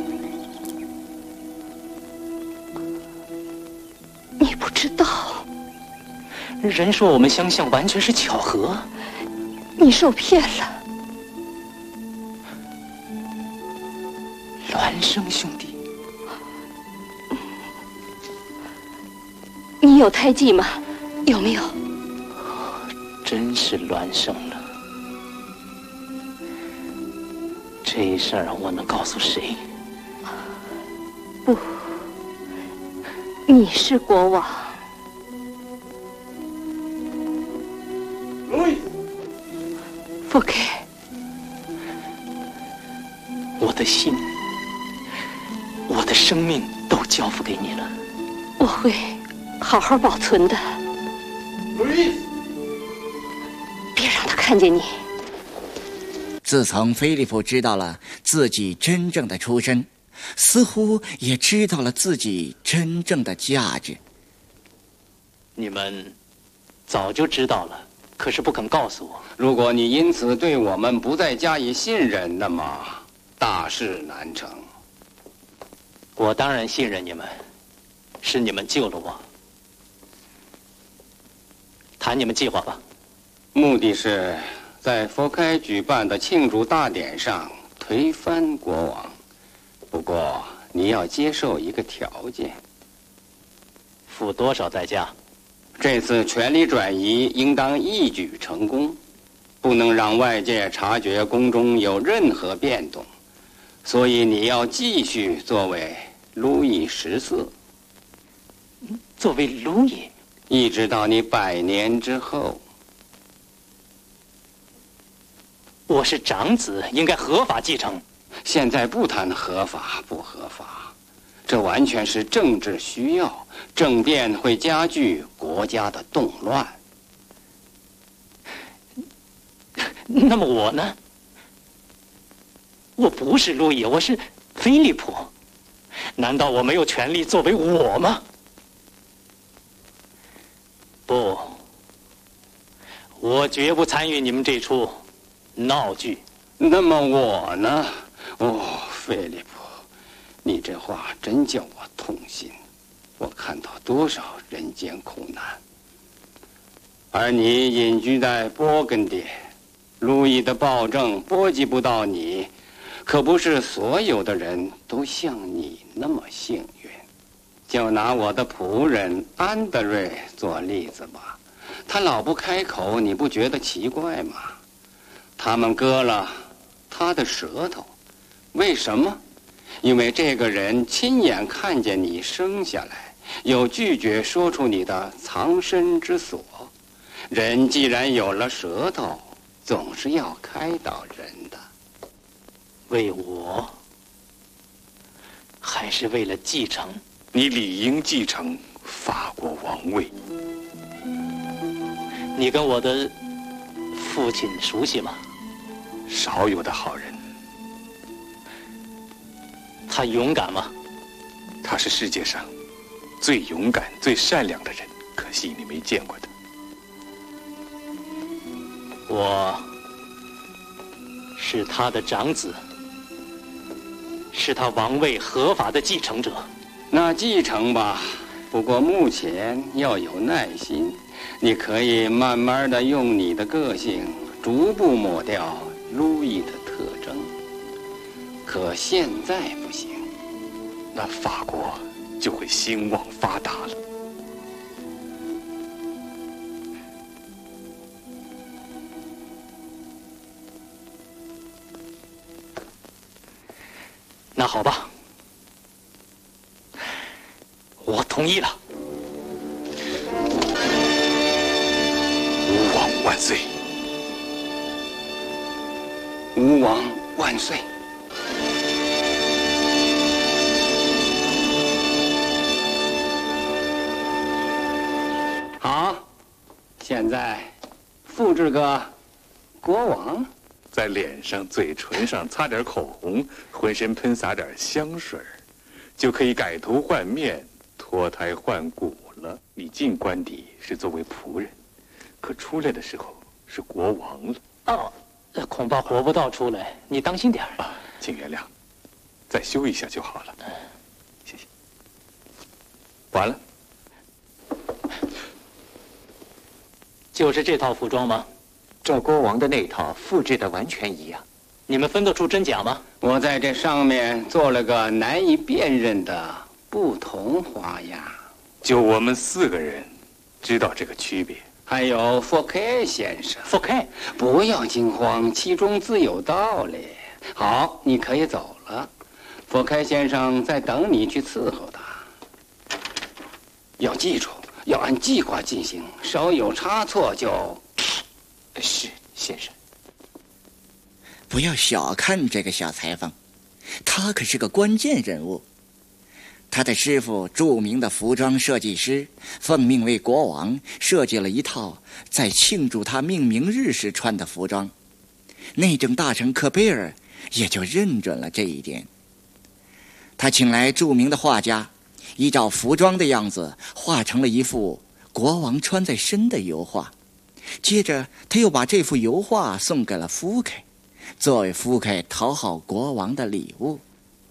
[SPEAKER 10] 你不知道。
[SPEAKER 5] 人说我们相像完全是巧合。
[SPEAKER 10] 你受骗了。
[SPEAKER 5] 孪生兄弟，
[SPEAKER 10] 你有胎记吗？有没有？
[SPEAKER 5] 真是孪生了。这事儿我能告诉谁？
[SPEAKER 10] 不，你是国王。福凯，
[SPEAKER 5] 我的心。我的生命都交付给你了，
[SPEAKER 10] 我会好好保存的。别让他看见你。
[SPEAKER 11] 自从菲利普知道了自己真正的出身， 似乎也知道了自己真正的价值。
[SPEAKER 5] 你们早就知道了，可是不肯告诉我。
[SPEAKER 2] 如果你因此对我们不再加以信任，那么大事难成。
[SPEAKER 5] 我当然信任你们，是你们救了我。谈你们计划吧。
[SPEAKER 2] 目的是在佛开举办的庆祝大典上推翻国王，不过你要接受一个条件。
[SPEAKER 5] 付多少代价？
[SPEAKER 2] 这次权力转移应当一举成功，不能让外界察觉宫中有任何变动，所以你要继续作为路易14。
[SPEAKER 5] 作为路易，
[SPEAKER 2] 一直到你100年之后。
[SPEAKER 5] 我是长子，应该合法继承。
[SPEAKER 2] 现在不谈合法不合法，这完全是政治需要，政变会加剧国家的动乱。
[SPEAKER 5] 那么我呢？我不是路易，我是菲利普。难道我没有权利作为我吗？不，我绝不参与你们这出闹剧。
[SPEAKER 2] 那么我呢？哦，菲利普，你这话真叫我痛心。我看到多少人间苦难，而你隐居在勃艮第，路易的暴政波及不到你。可不是所有的人都像你那么幸运。就拿我的仆人安德瑞做例子吧，他老不开口，你不觉得奇怪吗？他们割了他的舌头，为什么？因为这个人亲眼看见你生下来，又拒绝说出你的藏身之所。人既然有了舌头，总是要开导人的。
[SPEAKER 5] 为我，还是为了继承？
[SPEAKER 3] 你理应继承法国王位。
[SPEAKER 5] 你跟我的父亲熟悉吗？
[SPEAKER 3] 少有的好人。
[SPEAKER 5] 他勇敢吗？
[SPEAKER 3] 他是世界上最勇敢、最善良的人，可惜你没见过他。
[SPEAKER 5] 我是他的长子，是他王位合法的继承者。
[SPEAKER 2] 那继承吧，不过目前要有耐心。你可以慢慢的用你的个性逐步抹掉路易的特征，可现在不行，
[SPEAKER 3] 那法国就会兴旺发达了。
[SPEAKER 5] 那好吧，我同意了。
[SPEAKER 3] 吾王万岁！
[SPEAKER 2] 吾王万岁！好，现在复制个国王，
[SPEAKER 3] 在脸上、嘴唇上擦点口红，浑身喷洒点香水，就可以改头换面、脱胎换骨了。你进官邸是作为仆人，可出来的时候是国王了。
[SPEAKER 5] 哦，恐怕活不到出来，你当心点
[SPEAKER 3] 啊，请原谅，再修一下就好了。谢谢。完了。
[SPEAKER 5] 就是这套服装吗？
[SPEAKER 20] 照国王的那套复制的完全一样。
[SPEAKER 5] 你们分得出真假吗？
[SPEAKER 2] 我在这上面做了个难以辨认的不同花样。
[SPEAKER 3] 就我们4个人知道这个区别。
[SPEAKER 2] 还有福凯先生。
[SPEAKER 5] 福凯，
[SPEAKER 2] 不要惊慌，其中自有道理。好，你可以走了。福凯先生在等你去伺候他。要记住，要按计划进行，稍有差错就……
[SPEAKER 20] 是，先生。
[SPEAKER 11] 不要小看这个小裁缝，他可是个关键人物。他的师傅著名的服装设计师奉命为国王设计了一套在庆祝他命名日时穿的服装，内政大臣科贝尔也就认准了这一点。 他请来著名的画家，依照服装的样子画成了一幅国王穿在身的油画。接着他又把这幅油画送给了福凯，作为福凯讨好国王的礼物。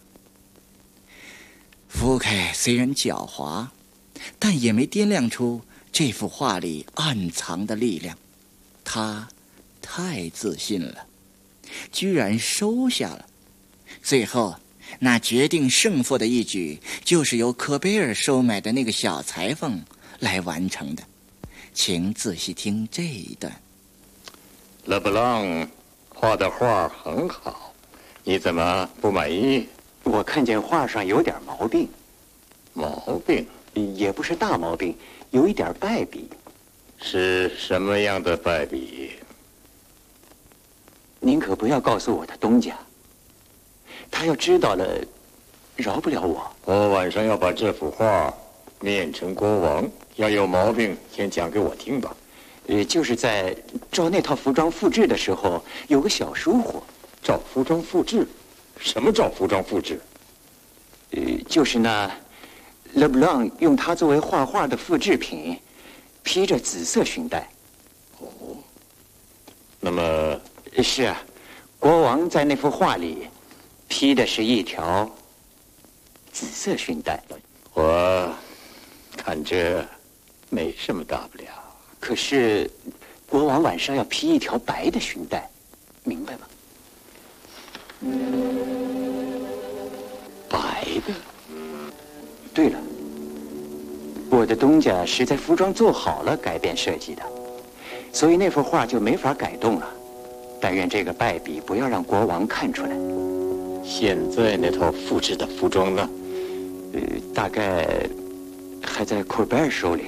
[SPEAKER 11] 福凯虽然狡猾，但也没掂量出这幅画里暗藏的力量。他太自信了，居然收下了。最后那决定胜负的一举，就是由科贝尔收买的那个小裁缝来完成的。请仔细听这一段。
[SPEAKER 8] 勒布朗画的画很好，你怎么不满意？
[SPEAKER 20] 我看见画上有点毛病。
[SPEAKER 8] 毛病？
[SPEAKER 20] 也不是大毛病，有一点败笔。
[SPEAKER 8] 是什么样的败笔？
[SPEAKER 20] 您可不要告诉我的东家，他要知道了，饶不了我。
[SPEAKER 8] 我晚上要把这幅画面呈国王，要有毛病先讲给我听吧。
[SPEAKER 20] 就是在照那套服装复制的时候，有个小疏忽。
[SPEAKER 8] 照服装复制？什么照服装复制？
[SPEAKER 20] 就是那勒布朗用它作为画画的复制品，披着紫色裙带。
[SPEAKER 8] 哦，那么
[SPEAKER 20] 是啊，国王在那幅画里披的是一条紫色裙带。
[SPEAKER 8] 我看这没什么大不了。
[SPEAKER 20] 可是国王晚上要披一条白的裙带，明白吗？
[SPEAKER 8] 白的？
[SPEAKER 20] 对了，我的东家是在服装做好了改变设计的，所以那幅画就没法改动了。但愿这个败笔不要让国王看出来。
[SPEAKER 8] 现在那套复制的服装呢？
[SPEAKER 20] 大概还在库贝尔手里。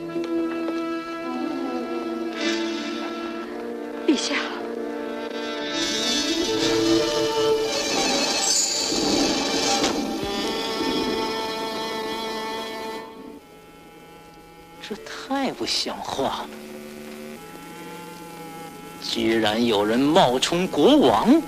[SPEAKER 10] 陛下，
[SPEAKER 5] 这太不像话了！居然有人冒充国王！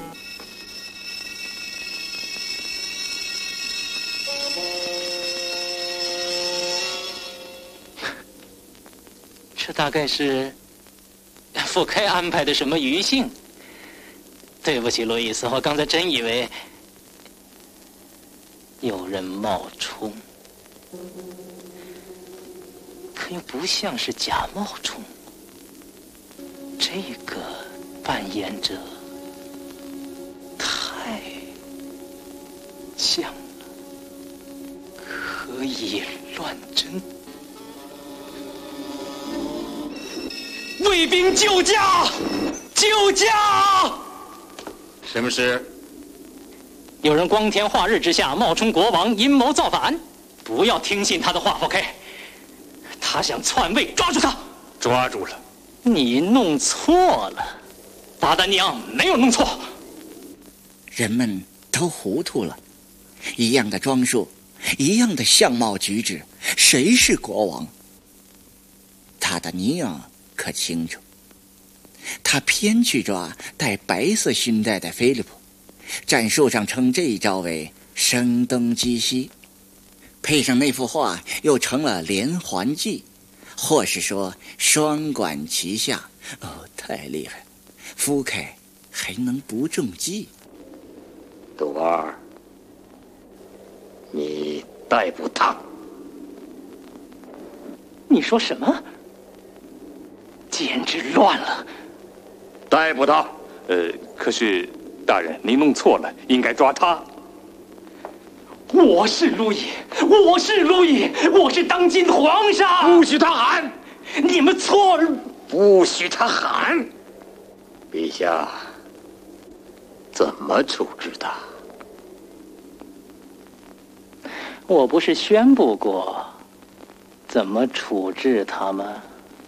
[SPEAKER 5] 这大概是福开安排的什么余兴。对不起，路易斯，我刚才真以为有人冒充，可又不像是假冒充。这个扮演者太像了，可以乱真。卫兵救驾！救驾！
[SPEAKER 8] 什么事？
[SPEAKER 5] 有人光天化日之下冒充国王，阴谋造反。不要听信他的话 ，OK？ 他想篡位，抓住他！
[SPEAKER 8] 抓住了。
[SPEAKER 5] 你弄错了，达达尼昂没有弄错。
[SPEAKER 11] 人们都糊涂了，一样的装束，一样的相貌举止，谁是国王？达达尼昂可清楚，他偏去抓带白色勋带的菲利普，战术上称这一招为声东击西，配上那幅画又成了连环计，或是说双管齐下。哦，太厉害！福凯还能不中计？
[SPEAKER 8] 杜瓦尔，你逮捕他。
[SPEAKER 5] 你说什么？简直乱了！
[SPEAKER 8] 逮捕他。
[SPEAKER 3] 可是大人，您弄错了，应该抓他。
[SPEAKER 5] 我是路易，我是路易，我是当今皇上！
[SPEAKER 8] 不许他喊！
[SPEAKER 5] 你们错了！
[SPEAKER 8] 不许他喊！陛下，怎么处置他？
[SPEAKER 5] 我不是宣布过怎么处置他吗？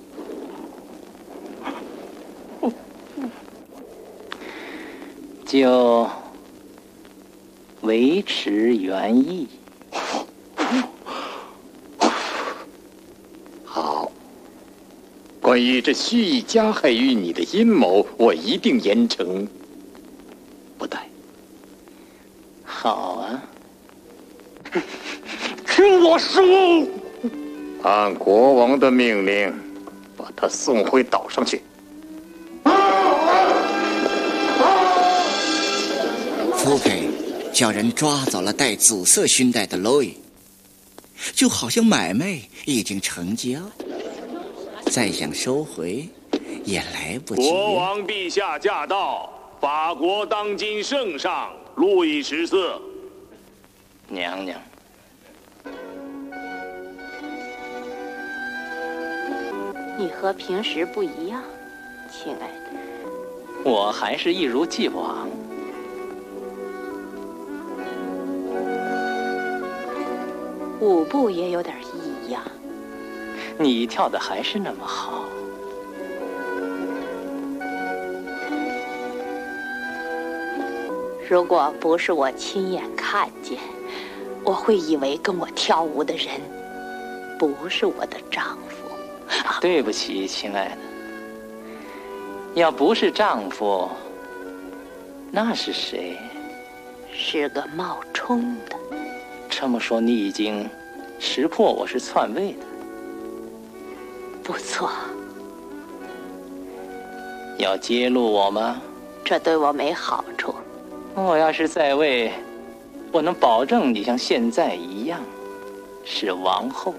[SPEAKER 5] 就维持原意。
[SPEAKER 8] 好，关于这蓄意加害于你的阴谋，我一定严惩不贷。
[SPEAKER 5] 好啊，
[SPEAKER 9] 听我说，
[SPEAKER 8] 按国王的命令，把他送回岛上去。
[SPEAKER 11] 福凯叫人抓走了戴紫色勋带的路易，就好像买卖已经成交，再想收回也来不及。
[SPEAKER 21] 国王陛下驾到，法国当今圣上路易14。
[SPEAKER 5] 娘娘，
[SPEAKER 10] 你和平时不一样，亲爱的。
[SPEAKER 5] 我还是一如既往。
[SPEAKER 10] 舞步也有点异样。
[SPEAKER 5] 你跳的还是那么好。
[SPEAKER 10] 如果不是我亲眼看见，我会以为跟我跳舞的人不是我的丈夫。
[SPEAKER 5] 对不起，亲爱的，要不是丈夫，那是谁？
[SPEAKER 10] 是个冒充的。
[SPEAKER 5] 这么说，你已经识破我是篡位的。
[SPEAKER 10] 不错。
[SPEAKER 5] 要揭露我吗？
[SPEAKER 10] 这对我没好处。
[SPEAKER 5] 我要是在位，我能保证你像现在一样是王后，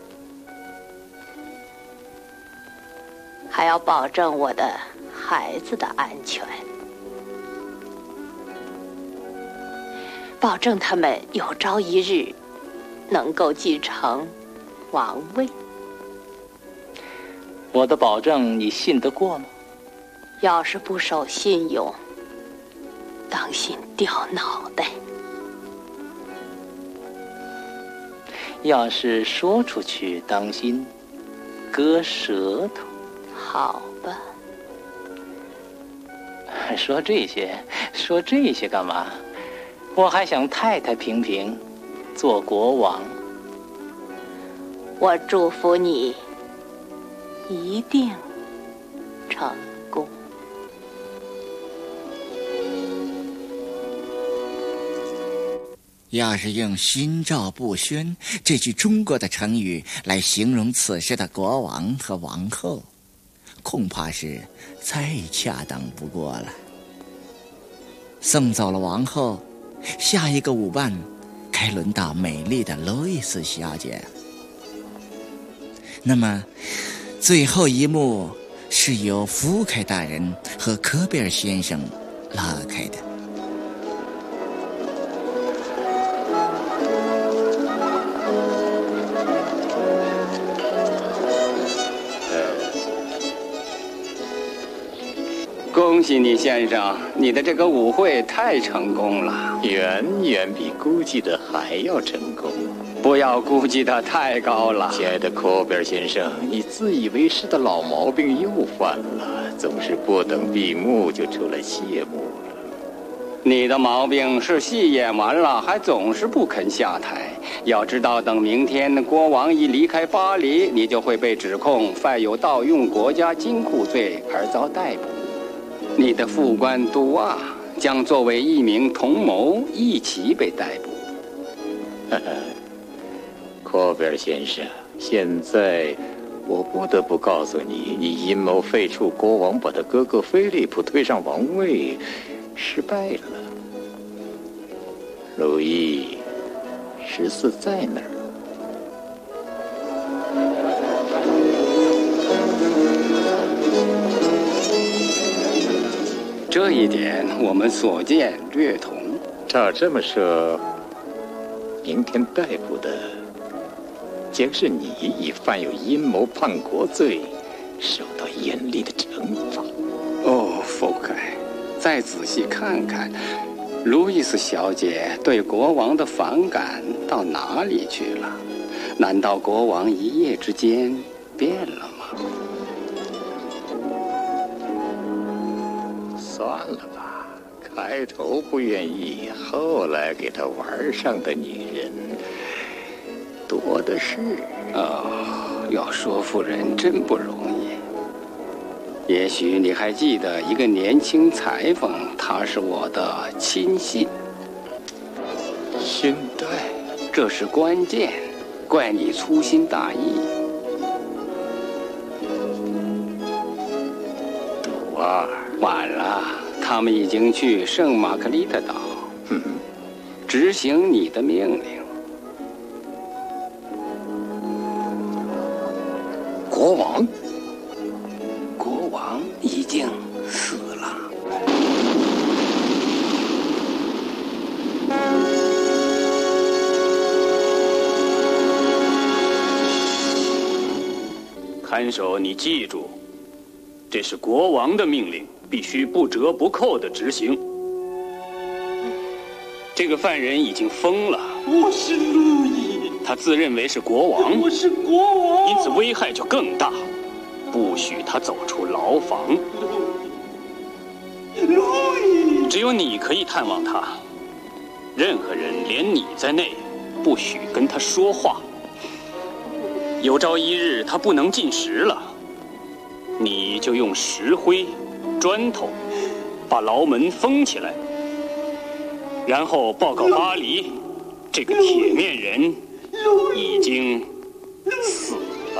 [SPEAKER 10] 还要保证我的孩子的安全，保证他们有朝一日能够继承王位。
[SPEAKER 5] 我的保证你信得过吗？
[SPEAKER 10] 要是不守信用，当心掉脑袋。
[SPEAKER 5] 要是说出去，当心割舌头。
[SPEAKER 10] 好吧。
[SPEAKER 5] 说这些干嘛？我还想太太平平做国王。
[SPEAKER 10] 我祝福你一定成功。
[SPEAKER 11] 要是用心照不宣这句中国的成语来形容此时的国王和王后，恐怕是再恰当不过了。送走了王后，下一个舞伴该轮到美丽的路易斯小姐。那么最后一幕是由福凯大人和科贝尔先生拉开的。
[SPEAKER 2] 恭喜你，先生，你的这个舞会太成功了，
[SPEAKER 8] 远远比估计的还要成功。
[SPEAKER 2] 不要估计的太高了。
[SPEAKER 8] 亲爱的科贝尔先生，你自以为是的老毛病又犯了，总是不等闭幕就出来谢幕了。
[SPEAKER 2] 你的毛病是戏演完了还总是不肯下台。要知道，等明天国王一离开巴黎，你就会被指控犯有盗用国家金库罪而遭逮捕。你的副官杜瓦将作为一名同谋一起被逮捕。
[SPEAKER 8] 科贝尔先生，现在我不得不告诉你，你阴谋废黜国王，把他哥哥菲利普推上王位，失败了。路易14在哪儿？
[SPEAKER 2] 这一点我们所见略同。
[SPEAKER 8] 照这么说，明天逮捕的将是你，已犯有阴谋叛国罪，受到严厉的惩罚。
[SPEAKER 2] 哦，福凯，再仔细看看，路易斯小姐对国王的反感到哪里去了？难道国王一夜之间变了吗？
[SPEAKER 8] 算了吧，开头不愿意，后来给他玩上的女人多的是。
[SPEAKER 2] 要说服人真不容易。也许你还记得一个年轻裁缝，他是我的亲信。
[SPEAKER 8] 勋带
[SPEAKER 2] 这是关键，怪你粗心大意。
[SPEAKER 3] 朵儿，
[SPEAKER 2] 晚了，他们已经去圣玛格丽特岛，执行你的命令。
[SPEAKER 3] 国王
[SPEAKER 2] 已经死了。
[SPEAKER 21] 看守，你记住，这是国王的命令，必须不折不扣地执行。这个犯人已经疯了。
[SPEAKER 19] 我是路易。
[SPEAKER 21] 他自认为是国王。
[SPEAKER 19] 我是国王。
[SPEAKER 21] 因此危害就更大，不许他走出牢房。
[SPEAKER 19] 路易，
[SPEAKER 21] 只有你可以探望他，任何人，连你在内，不许跟他说话。有朝一日他不能进食了，你就用石灰、砖头把牢门封起来，然后报告巴黎，这个铁面人已经死了。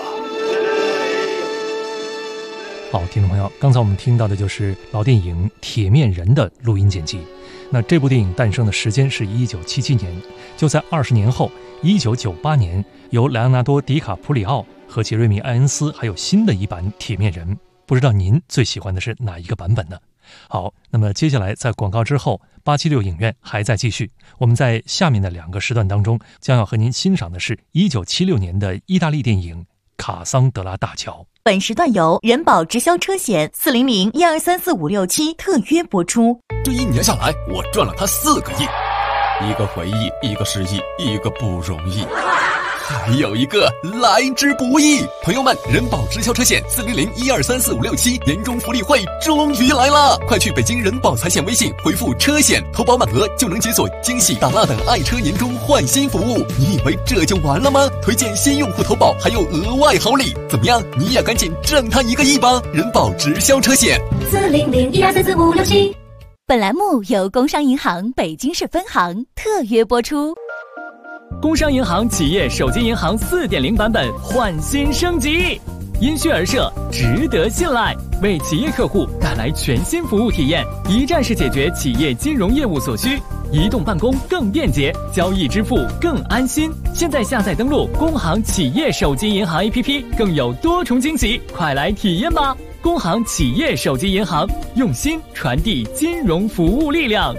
[SPEAKER 7] 好，听众朋友，刚才我们听到的就是老电影《铁面人》的录音剪辑。那这部电影诞生的时间是1977年，就在20年后，1998年，由莱昂纳多·迪卡普里奥和杰瑞米·艾恩斯还有新的一版《铁面人》。不知道您最喜欢的是哪一个版本呢？好，那么接下来在广告之后，876影院还在继续。我们在下面的2个时段当中，将要和您欣赏的是1976年的意大利电影《卡桑德拉大桥》。
[SPEAKER 15] 本时段由人保直销车险400-1234567特约播出。
[SPEAKER 18] 这1年下来，我赚了他4个亿，一个回忆，一个失忆，一个不容易，还有一个来之不易。朋友们，人保直销车险400-1234567年终福利会终于来了！快去北京人保财险微信回复车险，投保满额就能解锁惊喜大辣的爱车年终换新服务。你以为这就完了吗？推荐新用户投保还有额外好礼，怎么样？你也赶紧挣他1个亿吧！人保直销车险
[SPEAKER 15] 400-1234567。本栏目由工商银行北京市分行特约播出。
[SPEAKER 17] 工商银行企业手机银行4.0版本焕新升级，因需而设，值得信赖，为企业客户带来全新服务体验，一站式解决企业金融业务所需，移动办公更便捷，交易支付更安心。现在下载登录工行企业手机银行 APP， 更有多重惊喜，快来体验吧！工行企业手机银行，用心传递金融服务力量。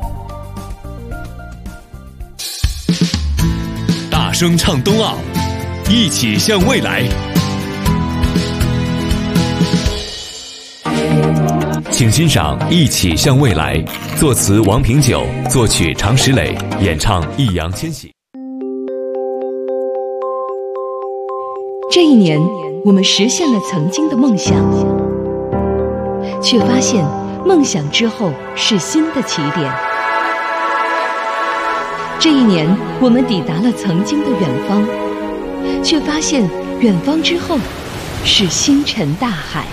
[SPEAKER 1] 大声唱冬奥，一起向未来。请欣赏《一起向未来》，作词王平久，作曲常石磊，演唱易烊千玺。
[SPEAKER 16] 这一年，我们实现了曾经的梦想，却发现梦想之后是新的起点。这一年，我们抵达了曾经的远方，却发现远方之后是星辰大海。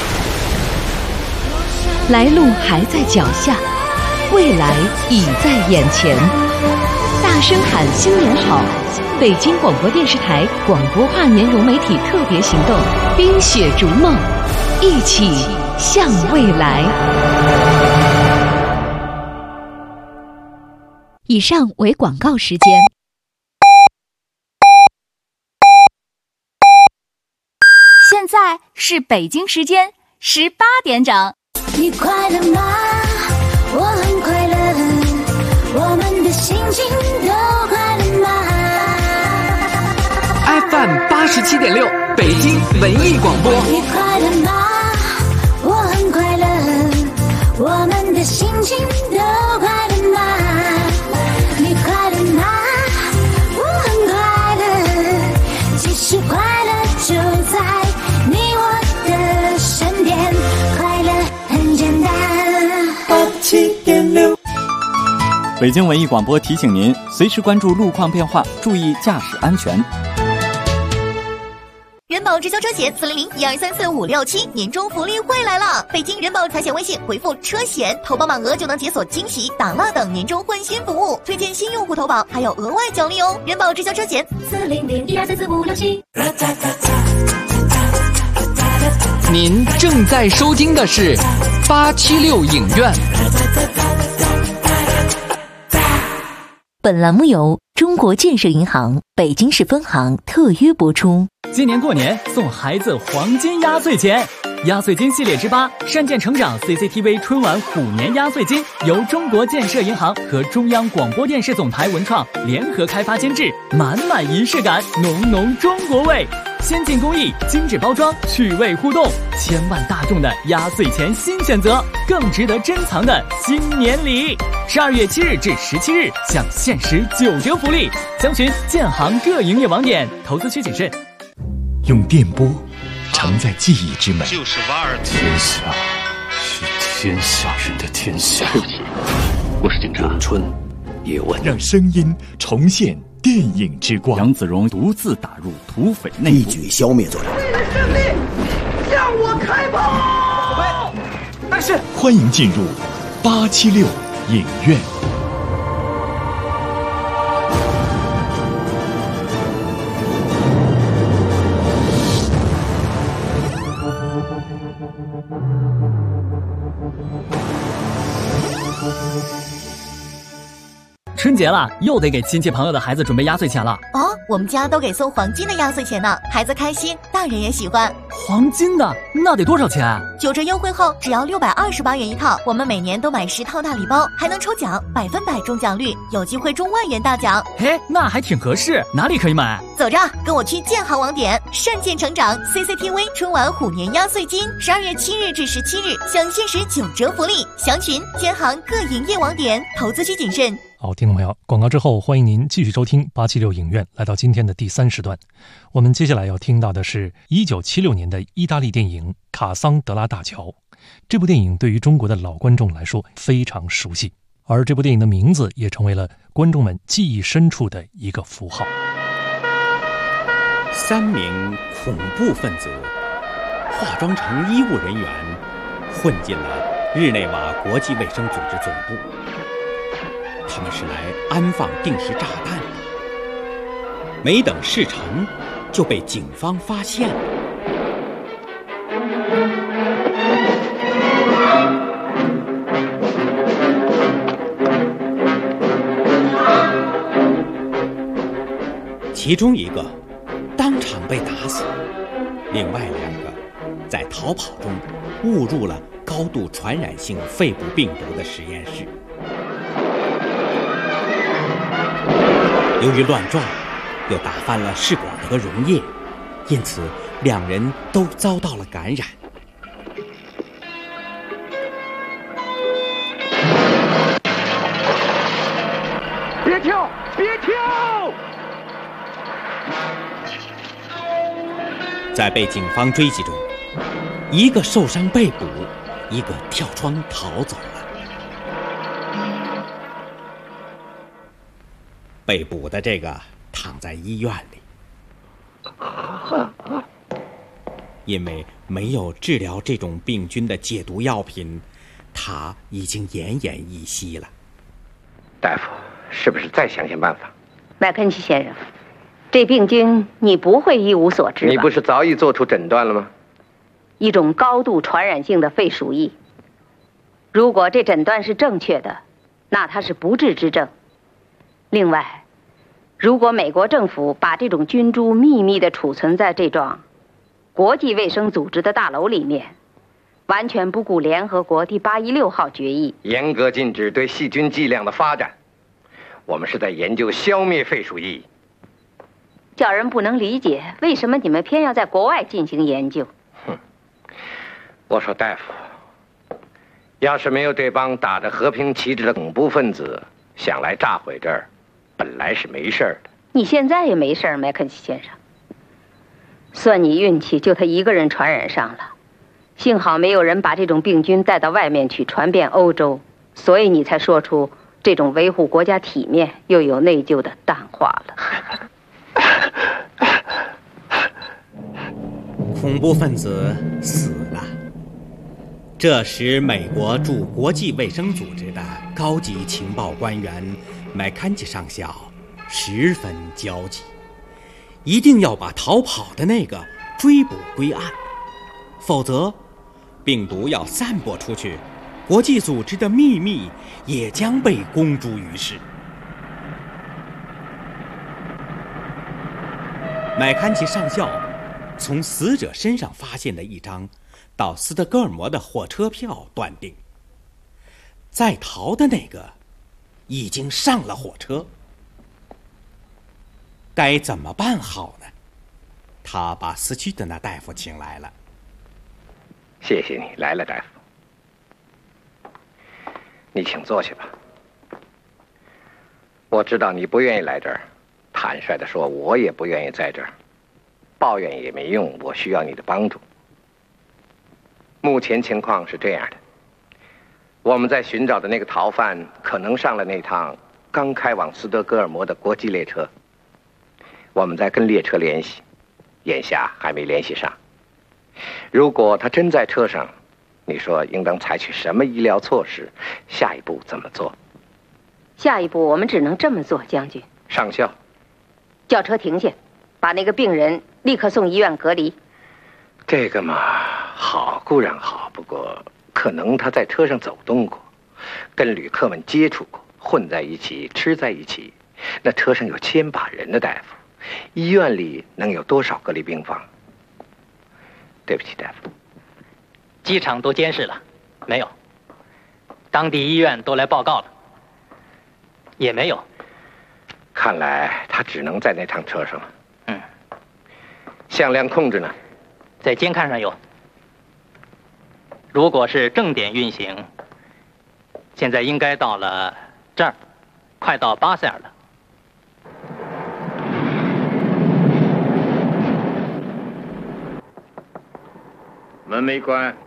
[SPEAKER 16] 来路还在脚下，未来已在眼前。大声喊新年好！北京广播电视台广播跨年融媒体特别行动，冰雪逐梦，一起向未来。以上为广告时间。
[SPEAKER 15] 现在是北京时间18点整。
[SPEAKER 6] 你快乐吗？我很快乐，我们的心情都快乐吗
[SPEAKER 17] ？FM 87.6，北京文艺广播。
[SPEAKER 6] 你快乐吗？我很快乐，我们的心情都快乐吗？你快乐吗？我很快乐，其实快乐就在你我的身边，快乐很简单。87.6。
[SPEAKER 4] 北京文艺广播提醒您，随时关注路况变化，注意驾驶安全。
[SPEAKER 15] 人保直销车险400-1234-567，年终福利会来了！北京人保财险微信回复车险，投保满额就能解锁惊喜、打蜡等年终换新服务，推荐新用户投保还有额外奖励哦！人保直销车险400-1234-567。
[SPEAKER 13] 您正在收听的是876影院。
[SPEAKER 16] 本栏目由中国建设银行北京市分行特约播出。
[SPEAKER 17] 今年过年送孩子黄金压岁钱，压岁金系列之8善建成长 CCTV 春晚虎年压岁金由中国建设银行和中央广播电视总台文创联合开发监制，满满仪式感，浓浓中国味，先进工艺，精致包装，趣味互动，千万大众的压岁钱新选择，更值得珍藏的新年礼。12月7日至17日享限时9折福利，详询建行各营业网点，投资需谨慎。
[SPEAKER 1] 用电波承载记忆之美，
[SPEAKER 3] 就是瓦尔天下是天下人的天下。
[SPEAKER 18] 我是警察春叶问，
[SPEAKER 1] 让声音重现电影之光。
[SPEAKER 4] 杨子荣独自打入土匪内部，
[SPEAKER 22] 一举消灭作者。
[SPEAKER 19] 胜利，向我开炮！
[SPEAKER 1] 但是，欢迎进入876影院。
[SPEAKER 17] 春节了，又得给亲戚朋友的孩子准备压岁钱了。
[SPEAKER 15] 哦，我们家都给送黄金的压岁钱呢，孩子开心，大人也喜欢。
[SPEAKER 17] 黄金的那得多少钱
[SPEAKER 15] ？9折优惠后只要628元一套。我们每年都买10套大礼包，还能抽奖，100%中奖率，有机会中万元大奖。
[SPEAKER 17] 嘿，那还挺合适，哪里可以买？
[SPEAKER 15] 走着，跟我去建行网点，善建成长 CCTV 春晚虎年压岁金，12月7日至17日享限时9折福利，详询建行各营业网点，投资需谨慎。
[SPEAKER 7] 好，听众朋友，广告之后，欢迎您继续收听876影院，来到今天的第3时段。我们接下来要听到的是1976年的意大利电影《卡桑德拉大桥》。这部电影对于中国的老观众来说非常熟悉，而这部电影的名字也成为了观众们记忆深处的一个符号。
[SPEAKER 23] 3名恐怖分子化妆成医务人员，混进了日内瓦国际卫生组织总部。他们是来安放定时炸弹的，没等事成，就被警方发现了。其中一个当场被打死，另外2个在逃跑中误入了高度传染性肺部病毒的实验室。由于乱撞，又打翻了试管和溶液，因此2人都遭到了感染。
[SPEAKER 19] 别跳！别跳！
[SPEAKER 23] 在被警方追击中，一个受伤被捕，一个跳窗逃走了。被捕的这个躺在医院里，因为没有治疗这种病菌的解毒药品，他已经奄奄一息了。
[SPEAKER 24] 大夫，是不是再想办法？
[SPEAKER 10] 麦肯齐先生，这病菌你不会一无所知吧？
[SPEAKER 24] 你不是早已做出诊断了吗？
[SPEAKER 10] 一种高度传染性的肺鼠疫。如果这诊断是正确的，那它是不治之症。另外，如果美国政府把这种菌株秘密地储存在这幢国际卫生组织的大楼里面，完全不顾联合国第816号决议，
[SPEAKER 24] 严格禁止对细菌剂量的发展。我们是在研究消灭肺鼠疫，
[SPEAKER 10] 叫人不能理解为什么你们偏要在国外进行研究。
[SPEAKER 24] 我说大夫，要是没有这帮打着和平旗帜的恐怖分子想来炸毁这儿，本来是没事的。
[SPEAKER 10] 你现在也没事儿，麦肯齐先生。算你运气，就他一个人传染上了。幸好没有人把这种病菌带到外面去，传遍欧洲，所以你才说出这种维护国家体面又有内疚的淡化了。
[SPEAKER 23] 恐怖分子死了。这使美国驻国际卫生组织的高级情报官员麦坎吉上校十分焦急，一定要把逃跑的那个追捕归案，否则病毒要散播出去，国际组织的秘密也将被公诸于世。麦坎齐上校从死者身上发现的一张到斯德哥尔摩的火车票断定，在逃的那个已经上了火车。该怎么办好呢？他把死去的那大夫请来了。
[SPEAKER 24] 谢谢你来了，大夫。你请坐下吧。我知道你不愿意来这儿，坦率地说，我也不愿意在这儿。抱怨也没用，我需要你的帮助。目前情况是这样的，我们在寻找的那个逃犯可能上了那趟刚开往斯德哥尔摩的国际列车。我们在跟列车联系，眼下还没联系上。如果他真在车上，你说应当采取什么医疗措施？下一步怎么做？
[SPEAKER 10] 下一步我们只能这么做，将军。
[SPEAKER 24] 上校，
[SPEAKER 10] 叫车停下，把那个病人立刻送医院隔离。
[SPEAKER 24] 这个嘛，好固然好，不过可能他在车上走动过，跟旅客们接触过，混在一起，吃在一起。那车上有1000把人的大夫，医院里能有多少隔离病房？对不起，大夫。
[SPEAKER 5] 机场都监视了，没有。当地医院都来报告了，也没有。
[SPEAKER 24] 看来他只能在那趟车上了。向量控制呢？
[SPEAKER 5] 在监看上有。如果是正点运行，现在应该到了这儿，快到巴塞尔了。
[SPEAKER 8] 门没关，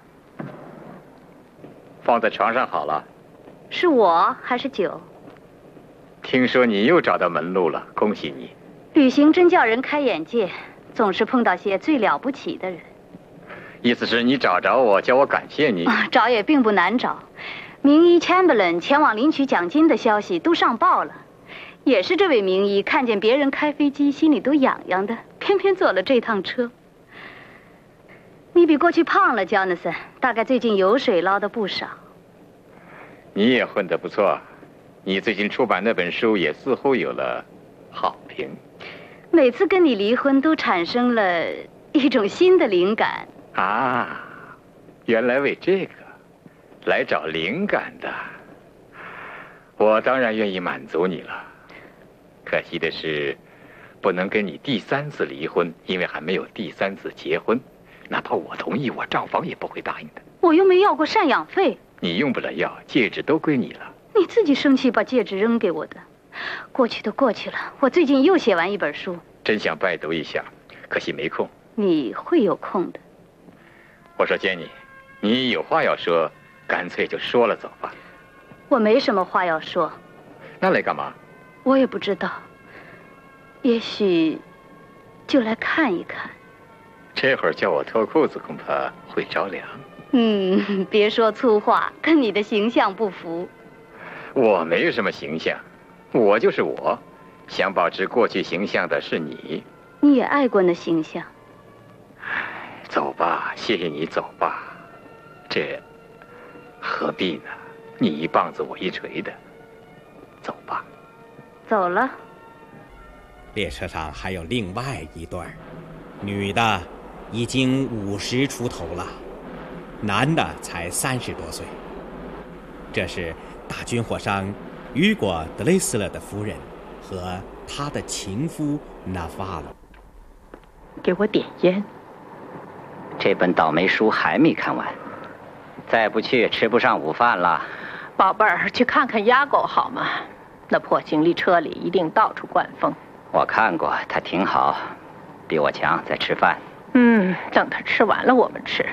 [SPEAKER 8] 放在床上好了。
[SPEAKER 10] 是我还是酒？
[SPEAKER 8] 听说你又找到门路了，恭喜你。
[SPEAKER 10] 旅行真叫人开眼界，总是碰到些最了不起的人。
[SPEAKER 8] 意思是你找着我，叫我感谢你。
[SPEAKER 10] 找也并不难找，名医 Chamberlain 前往领取奖金的消息都上报了。也是这位名医看见别人开飞机，心里都痒痒的，偏偏坐了这趟车。你比过去胖了 ，Jonathan， 大概最近油水捞得不少。
[SPEAKER 8] 你也混得不错，你最近出版那本书也似乎有了好评。
[SPEAKER 10] 每次跟你离婚，都产生了一种新的灵感。
[SPEAKER 8] 啊，原来为这个来找灵感的，我当然愿意满足你了。可惜的是，不能跟你第3次离婚，因为还没有第3次结婚。哪怕我同意，我赵房也不会答应的。
[SPEAKER 10] 我又没要过赡养费。
[SPEAKER 8] 你用不了要，戒指都归你了。
[SPEAKER 10] 你自己生气把戒指扔给我的，过去都过去了。我最近又写完一本书，
[SPEAKER 8] 真想拜读一下，可惜没空。
[SPEAKER 10] 你会有空的。
[SPEAKER 8] 我说Jenny，你有话要说，干脆就说了走吧。
[SPEAKER 10] 我没什么话要说。
[SPEAKER 8] 那来干嘛？
[SPEAKER 10] 我也不知道，也许就来看一看。
[SPEAKER 8] 这会儿叫我脱裤子，恐怕会着凉。
[SPEAKER 10] 别说粗话，跟你的形象不符。
[SPEAKER 8] 我没有什么形象，我就是我。想保持过去形象的是你。
[SPEAKER 10] 你也爱过那形象。
[SPEAKER 8] 走吧，谢谢你，走吧。这何必呢？你一棒子我一锤的。走吧。
[SPEAKER 10] 走了。
[SPEAKER 23] 列车上还有另外一对，女的已经50出头了，男的才30多岁。这是大军火商雨果·德雷斯勒的夫人和他的情夫纳瓦罗。
[SPEAKER 5] 给我点烟。这本倒霉书还没看完，再不去吃不上午饭了。
[SPEAKER 12] 宝贝儿，去看看鸭狗好吗？那破行李车里一定到处灌风。
[SPEAKER 5] 我看过，它挺好，比我强，在吃饭。
[SPEAKER 12] 等他吃完了我们吃。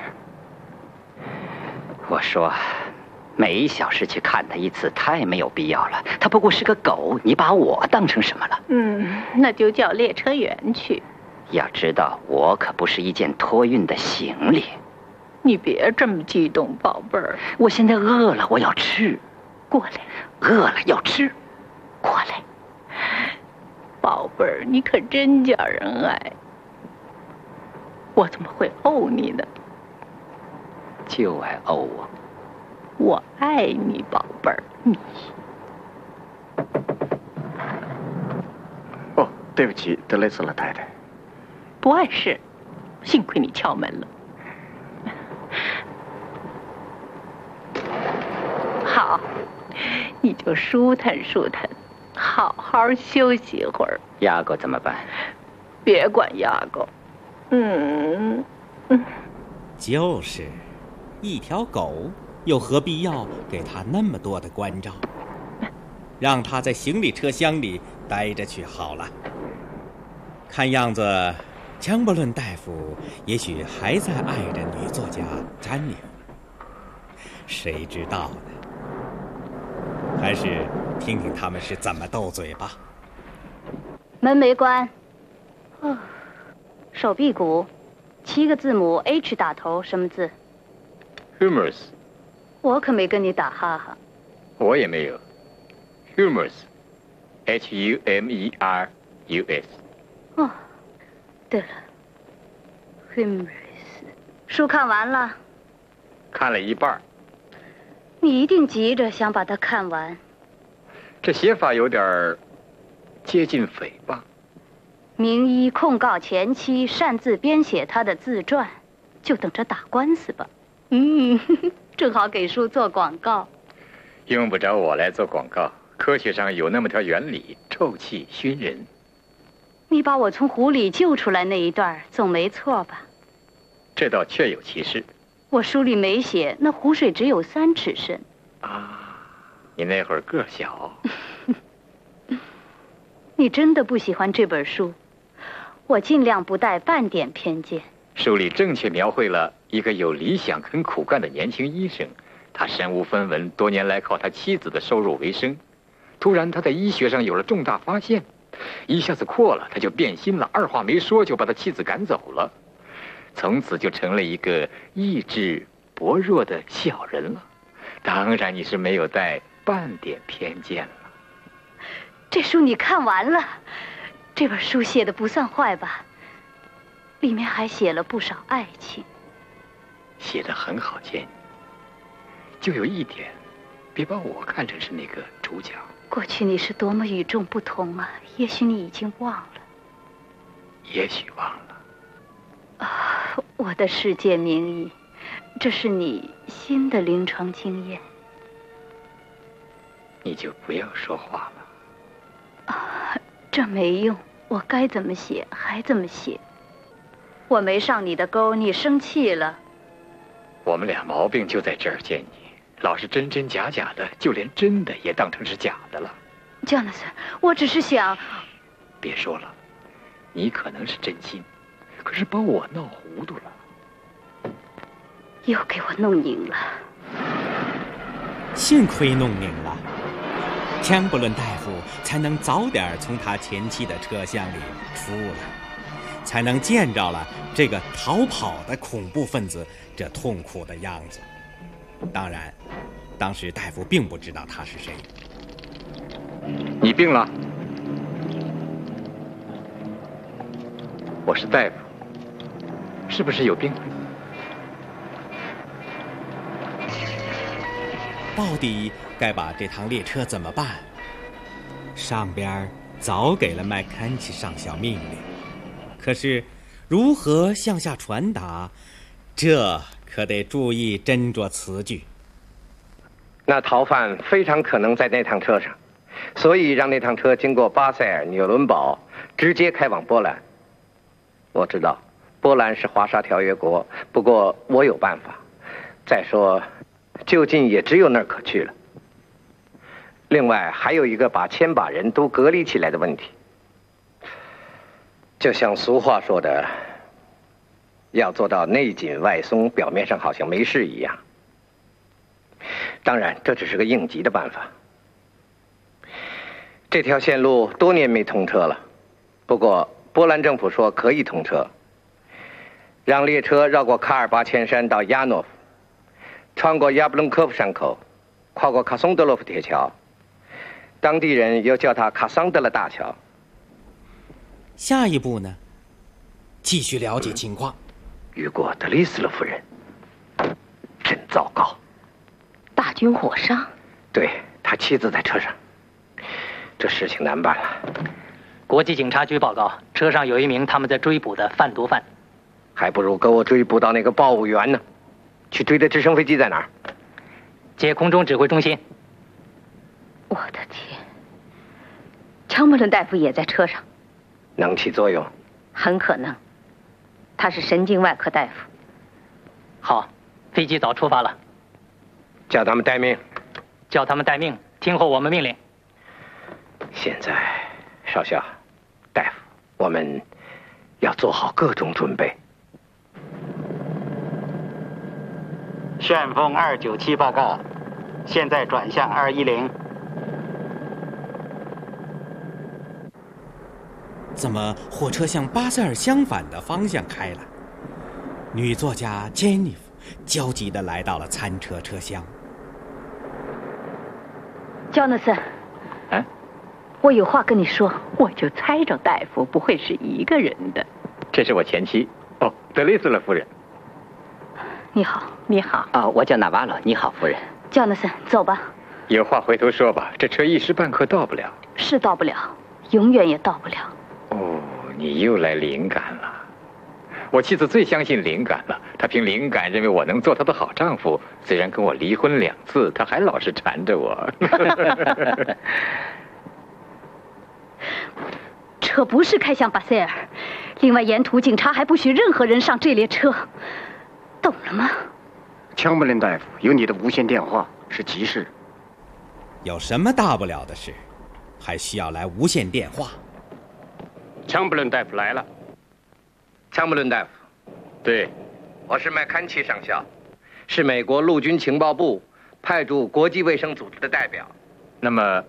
[SPEAKER 5] 我说，每1小时去看他一次太没有必要了。他不过是个狗，你把我当成什么了？
[SPEAKER 12] 那就叫列车员去。
[SPEAKER 9] 要知道，我可不是一件托运的行李。
[SPEAKER 12] 你别这么激动，宝贝儿。
[SPEAKER 9] 我现在饿了，我要吃。
[SPEAKER 12] 过来。
[SPEAKER 9] 饿了要吃。
[SPEAKER 12] 过来。宝贝儿，你可真叫人爱。我怎么会怄你呢？
[SPEAKER 9] 就爱怄我。
[SPEAKER 12] 我爱你，宝贝儿，你。
[SPEAKER 24] 哦，对不起，德雷斯勒太太。
[SPEAKER 12] 不碍事，幸亏你敲门了。好，你就舒坦舒坦，好好休息一会儿。
[SPEAKER 9] 牙狗怎么办？
[SPEAKER 12] 别管牙狗。
[SPEAKER 23] 就是，一条狗又何必要给他那么多的关照？让他在行李车厢里待着去好了。看样子，江伯伦大夫也许还在爱着女作家詹妮，谁知道呢？还是听听他们是怎么斗嘴吧。
[SPEAKER 10] 门没关。手臂骨，7个字母 H 打头，什么字
[SPEAKER 8] ？Humorous。
[SPEAKER 10] 我可没跟你打哈哈。
[SPEAKER 8] 我也没有。Humorous。H-U-M-E-R-U-S。
[SPEAKER 10] 哦，对了 ，Humorous。书看完了？
[SPEAKER 8] 看了一半。
[SPEAKER 10] 你一定急着想把它看完。
[SPEAKER 8] 这写法有点接近诽谤。
[SPEAKER 10] 名医控告前妻擅自编写他的自传，就等着打官司吧。正好给书做广告。
[SPEAKER 8] 用不着我来做广告，科学上有那么条原理，臭气熏人。
[SPEAKER 10] 你把我从湖里救出来那一段总没错吧？
[SPEAKER 8] 这倒确有其事。
[SPEAKER 10] 我书里没写，那湖水只有3尺深。
[SPEAKER 8] 你那会儿个小。
[SPEAKER 10] 你真的不喜欢这本书？我尽量不带半点偏见。
[SPEAKER 8] 书里正确描绘了一个有理想很苦干的年轻医生，他身无分文，多年来靠他妻子的收入为生。突然他在医学上有了重大发现，一下子阔了，他就变心了，二话没说就把他妻子赶走了，从此就成了一个意志薄弱的小人了。当然你是没有带半点偏见了。
[SPEAKER 10] 这书你看完了？这本书写的不算坏吧？里面还写了不少爱情。
[SPEAKER 8] 写得很好，见。就有一点，别把我看成是那个主角。
[SPEAKER 10] 过去你是多么与众不同啊！也许你已经忘了。
[SPEAKER 8] 也许忘了。
[SPEAKER 10] 我的世界名医，这是你新的临床经验。
[SPEAKER 8] 你就不要说话了。
[SPEAKER 10] 这没用，我该怎么写还怎么写。我没上你的钩，你生气了。
[SPEAKER 8] 我们俩毛病就在这儿，见你老是真真假假的，就连真的也当成是假的了。
[SPEAKER 10] Jonathan，我只是想……
[SPEAKER 8] 别说了，你可能是真心，可是把我闹糊涂了，
[SPEAKER 10] 又给我弄拧了。
[SPEAKER 23] 幸亏弄拧了，江伯伦大夫才能早点从他前妻的车厢里出来，才能见着了这个逃跑的恐怖分子这痛苦的样子。当然，当时大夫并不知道他是谁。
[SPEAKER 8] 你病了？我是大夫，是不是有病？
[SPEAKER 23] 到底该把这趟列车怎么办？上边早给了麦坎齐上校命令，可是如何向下传达，这可得注意斟酌词句。
[SPEAKER 24] 那逃犯非常可能在那趟车上，所以让那趟车经过巴塞尔、纽伦堡，直接开往波兰。我知道波兰是华沙条约国，不过我有办法。再说就近也只有那儿可去了。另外还有一个把千把人都隔离起来的问题，就像俗话说的，要做到内紧外松，表面上好像没事一样。当然这只是个应急的办法。这条线路多年没通车了，不过波兰政府说可以通车，让列车绕过卡尔巴阡山到亚诺夫，穿过亚布隆科夫山口，跨过卡松德洛夫铁桥，当地人又叫它卡桑德勒大桥。
[SPEAKER 23] 下一步呢？继续了解情况。
[SPEAKER 24] 遇过德里斯勒夫人，真糟糕。
[SPEAKER 12] 大军火伤？
[SPEAKER 24] 对，他妻子在车上。这事情难办了。
[SPEAKER 5] 国际警察局报告，车上有一名他们在追捕的贩毒犯。
[SPEAKER 24] 还不如给我追捕到那个报务员呢。去追的直升飞机在哪儿？
[SPEAKER 5] 接空中指挥中心。
[SPEAKER 10] 我的天，枪伯伦大夫也在车上。
[SPEAKER 24] 能起作用？
[SPEAKER 10] 很可能，他是神经外科大夫。
[SPEAKER 5] 好，飞机早出发了。
[SPEAKER 24] 叫他们待命。
[SPEAKER 5] 叫他们待命，听候我们命令。
[SPEAKER 24] 现在，少校，大夫，我们要做好各种准备。
[SPEAKER 11] 旋风297报告，现在转向210。
[SPEAKER 23] 怎么火车向巴塞尔相反的方向开了？女作家珍妮弗焦急地来到了餐车车厢。
[SPEAKER 10] 乔纳森，我有话跟你说。
[SPEAKER 12] 我就猜着大夫不会是一个人的。
[SPEAKER 8] 这是我前妻，德雷斯勒夫人。
[SPEAKER 10] 你好。
[SPEAKER 12] 你好。
[SPEAKER 9] 我叫纳瓦罗。你好，夫人。
[SPEAKER 10] 乔纳森，走吧。
[SPEAKER 8] 有话回头说吧，这车一时半刻到不了。
[SPEAKER 10] 是到不了，永远也到不了。
[SPEAKER 8] 你又来灵感了。我妻子最相信灵感了，她凭灵感认为我能做她的好丈夫。虽然跟我离婚2次，她还老是缠着我。
[SPEAKER 10] 车不是开向巴塞尔，另外沿途警察还不许任何人上这列车，懂了吗？
[SPEAKER 14] 枪伯伦大夫，有你的无线电话，是急事。
[SPEAKER 23] 有什么大不了的事，还需要来无线电话？
[SPEAKER 3] 枪伯伦大夫来了。
[SPEAKER 24] 枪伯伦大夫，
[SPEAKER 3] 对，
[SPEAKER 24] 我是麦坎齐上校，是美国陆军情报部派驻国际卫生组织的代表。
[SPEAKER 8] 那么，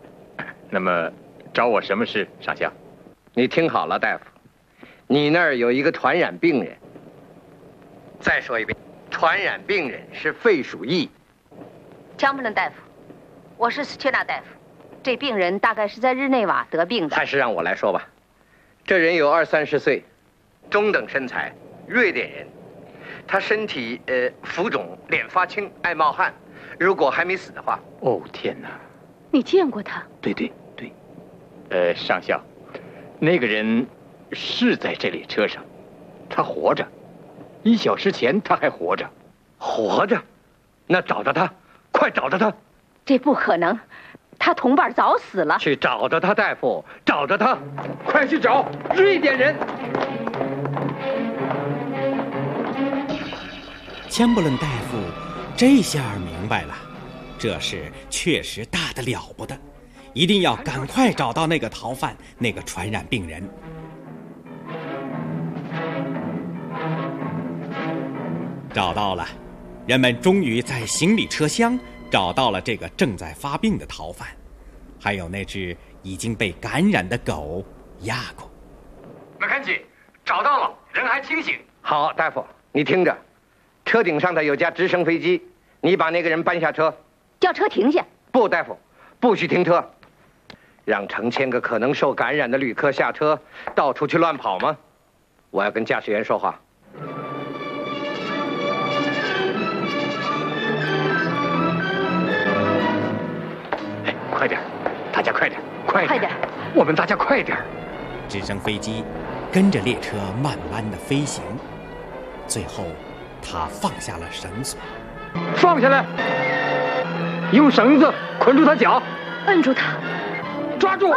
[SPEAKER 8] 找我什么事，上校？
[SPEAKER 24] 你听好了，大夫，你那儿有一个传染病人。再说一遍，传染病人是肺鼠疫。
[SPEAKER 10] 枪伯伦大夫，我是斯切纳大夫，这病人大概是在日内瓦得病的。
[SPEAKER 24] 还是让我来说吧。这人有20-30岁，中等身材，瑞典人。他身体浮肿，脸发青，爱冒汗。如果还没死的话，
[SPEAKER 8] 天哪！
[SPEAKER 10] 你见过他？
[SPEAKER 8] 对。上校，那个人是在这列车上，他活着。1小时前他还活着。
[SPEAKER 24] 活着？那找着他，快找着他！
[SPEAKER 10] 这不可能，他同伴早死了。
[SPEAKER 24] 去找着他，大夫，找着他，快去找瑞典人。
[SPEAKER 23] 枪伯伦大夫这下明白了，这事确实大得了不得，一定要赶快找到那个逃犯，那个传染病人。找到了，人们终于在行李车厢找到了这个正在发病的逃犯，还有那只已经被感染的狗亚狗。
[SPEAKER 24] 麦坎齐，找到了，人还清醒。好，大夫，你听着，车顶上的有架直升飞机，你把那个人搬下车。
[SPEAKER 10] 叫车停下。
[SPEAKER 24] 不，大夫，不许停车。让成千个可能受感染的旅客下车，到处去乱跑吗？我要跟驾驶员说话。
[SPEAKER 8] 快点，大家快点，
[SPEAKER 10] 快点！
[SPEAKER 8] 我们大家快点！
[SPEAKER 23] 直升飞机跟着列车慢慢的飞行，最后，他放下了绳索。
[SPEAKER 8] 放下来！用绳子捆住他脚，
[SPEAKER 10] 摁住他，
[SPEAKER 8] 抓住！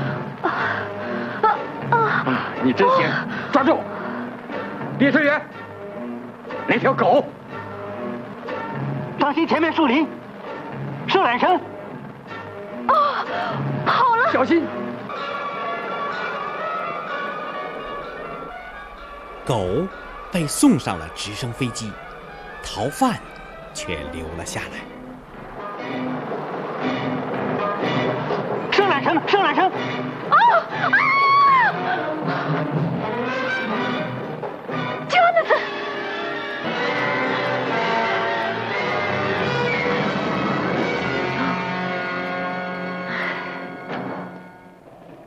[SPEAKER 8] 你真行！抓住！列车员，那条狗！
[SPEAKER 19] 当心前面树林！射缆绳！
[SPEAKER 10] 跑了！
[SPEAKER 8] 小心！
[SPEAKER 23] 狗被送上了直升飞机，逃犯却留了下来。
[SPEAKER 19] 射缆绳！射缆绳！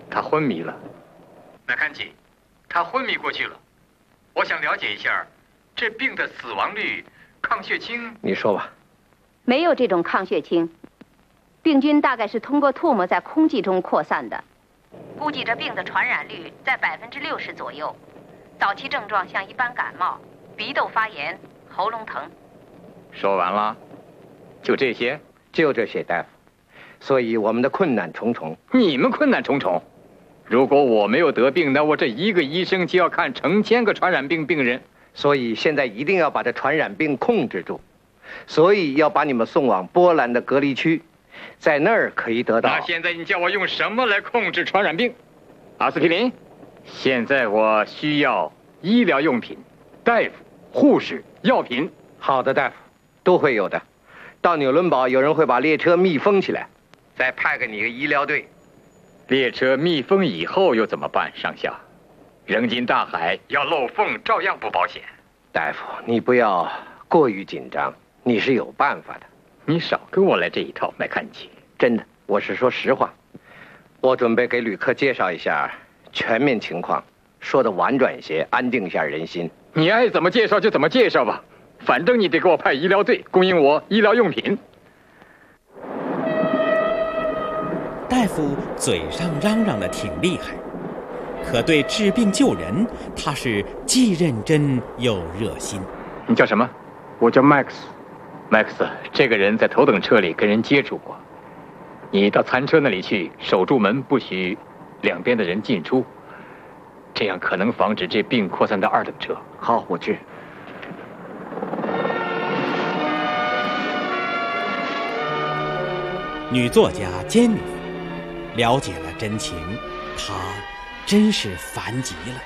[SPEAKER 24] 他昏迷了。
[SPEAKER 11] 麦坎吉，他昏迷过去了。我想了解一下，这病的死亡率、抗血清。
[SPEAKER 24] 你说吧。
[SPEAKER 10] 没有这种抗血清，病菌大概是通过唾沫在空气中扩散的。估计这病的传染率在60%左右。早期症状像一般感冒，鼻窦发炎、喉咙疼。
[SPEAKER 24] 说完了？就这些？就这些，大夫。所以我们的困难重重。
[SPEAKER 11] 你们困难重重？如果我没有得病，那我这一个医生就要看成千个传染病病人。
[SPEAKER 24] 所以现在一定要把这传染病控制住。所以要把你们送往波兰的隔离区，在那儿可以得到。
[SPEAKER 11] 那现在你叫我用什么来控制传染病？阿司匹林。现在我需要医疗用品、大夫、护士、药品。
[SPEAKER 24] 好的，大夫，都会有的。到纽伦堡，有人会把列车密封起来，再派给你一个医疗队。
[SPEAKER 11] 列车密封以后又怎么办，上校？扔进大海要漏缝，照样不保险。
[SPEAKER 24] 大夫，你不要过于紧张，你是有办法的。
[SPEAKER 11] 你少跟我来这一套，麦坎吉。
[SPEAKER 24] 真的，我是说实话。我准备给旅客介绍一下全面情况，说的婉转一些，安定一下人心。
[SPEAKER 11] 你爱怎么介绍就怎么介绍吧，反正你得给我派医疗队，供应我医疗用品。
[SPEAKER 23] 大夫嘴上嚷嚷的挺厉害，可对治病救人，他是既认真又热心。
[SPEAKER 11] 你叫什么？
[SPEAKER 24] 我叫 Max。
[SPEAKER 11] 麦克斯，这个人在头等车里跟人接触过。你到餐车那里去，守住门，不许两边的人进出，这样可能防止这病扩散到二等车。
[SPEAKER 24] 好，我去。
[SPEAKER 23] 女作家杰妮弗了解了真情，她真是烦极了。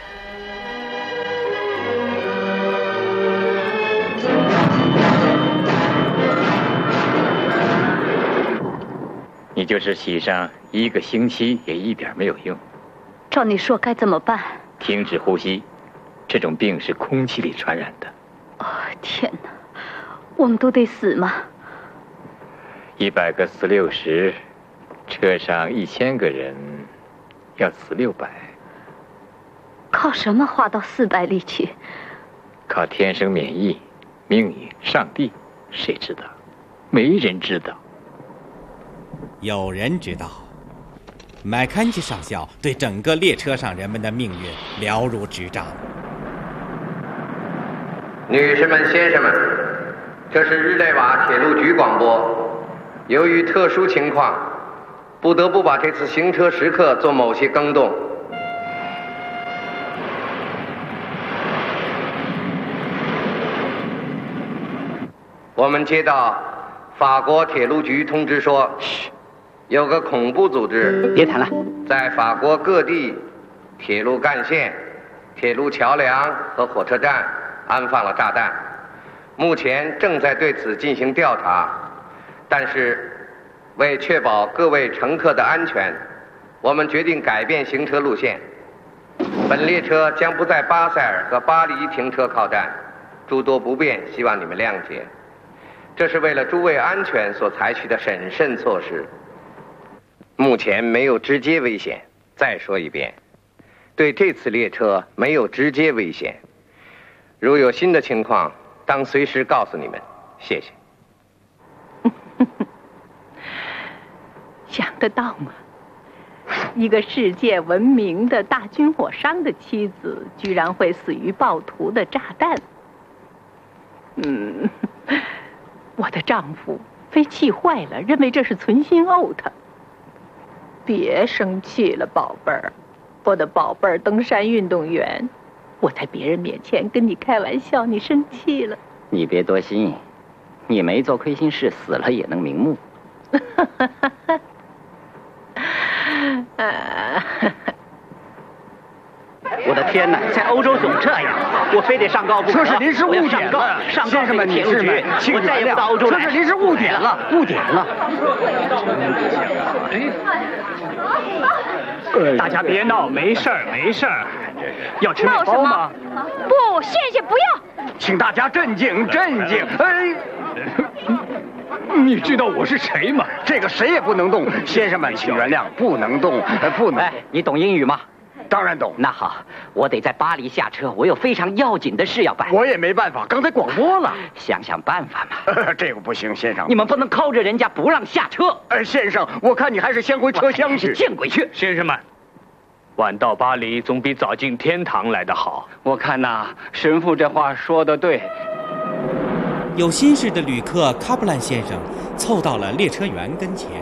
[SPEAKER 11] 你就是洗上1个星期也一点没有用。
[SPEAKER 10] 照你说该怎么办？
[SPEAKER 11] 停止呼吸，这种病是空气里传染的。
[SPEAKER 10] 哦，天哪，我们都得死吗
[SPEAKER 11] ？100个死60，车上1000个人，要死600。
[SPEAKER 10] 靠什么划到400里去？
[SPEAKER 11] 靠天生免疫、命运、上帝，谁知道？没人知道。
[SPEAKER 23] 有人知道，麦坎吉上校对整个列车上人们的命运了如指掌。
[SPEAKER 24] 女士们、先生们，这是日内瓦铁路局广播。由于特殊情况，不得不把这次行车时刻做某些更动。我们接到法国铁路局通知说，有个恐怖组织，
[SPEAKER 9] 别谈了，
[SPEAKER 24] 在法国各地铁路干线、铁路桥梁和火车站安放了炸弹，目前正在对此进行调查。但是，为确保各位乘客的安全，我们决定改变行车路线。本列车将不在巴塞尔和巴黎停车靠站，诸多不便，希望你们谅解。这是为了诸位安全所采取的审慎措施。目前没有直接危险。再说一遍，对这次列车没有直接危险。如有新的情况，当随时告诉你们。谢谢。
[SPEAKER 12] 想得到吗？一个世界闻名的大军火商的妻子，居然会死于暴徒的炸弹。我的丈夫非气坏了，认为这是存心怄他。别生气了，宝贝儿，我的宝贝儿登山运动员。我在别人面前跟你开玩笑，你生气了。
[SPEAKER 9] 你别多心，你没做亏心事，死了也能瞑目。我的天哪，在欧洲总这样，我非得上告不可。
[SPEAKER 14] 这是临时误点了，先生们、女士们，请原谅，这是临时误点了，误点了。
[SPEAKER 2] 大家别闹，没事儿，没事儿。要吃面包吗？
[SPEAKER 6] 不，谢谢，不要。
[SPEAKER 14] 请大家镇静，镇静。哎，
[SPEAKER 2] 你知道我是谁吗？
[SPEAKER 14] 这个谁也不能动，先生们，请原谅，不能动，不能。
[SPEAKER 9] 哎，你懂英语吗？
[SPEAKER 14] 当然懂。
[SPEAKER 9] 那好，我得在巴黎下车，我有非常要紧的事要办。
[SPEAKER 14] 我也没办法，刚才广播了。
[SPEAKER 9] 想想办法嘛。
[SPEAKER 14] 这个不行，先生。
[SPEAKER 9] 你们不能靠着人家不让下车。
[SPEAKER 14] 先生，我看你还是先回车厢去。
[SPEAKER 9] 见鬼去！
[SPEAKER 2] 先生们，晚到巴黎总比早进天堂来得好。
[SPEAKER 14] 我看呐，神父这话说得对。
[SPEAKER 23] 有心事的旅客卡布兰先生凑到了列车员跟前。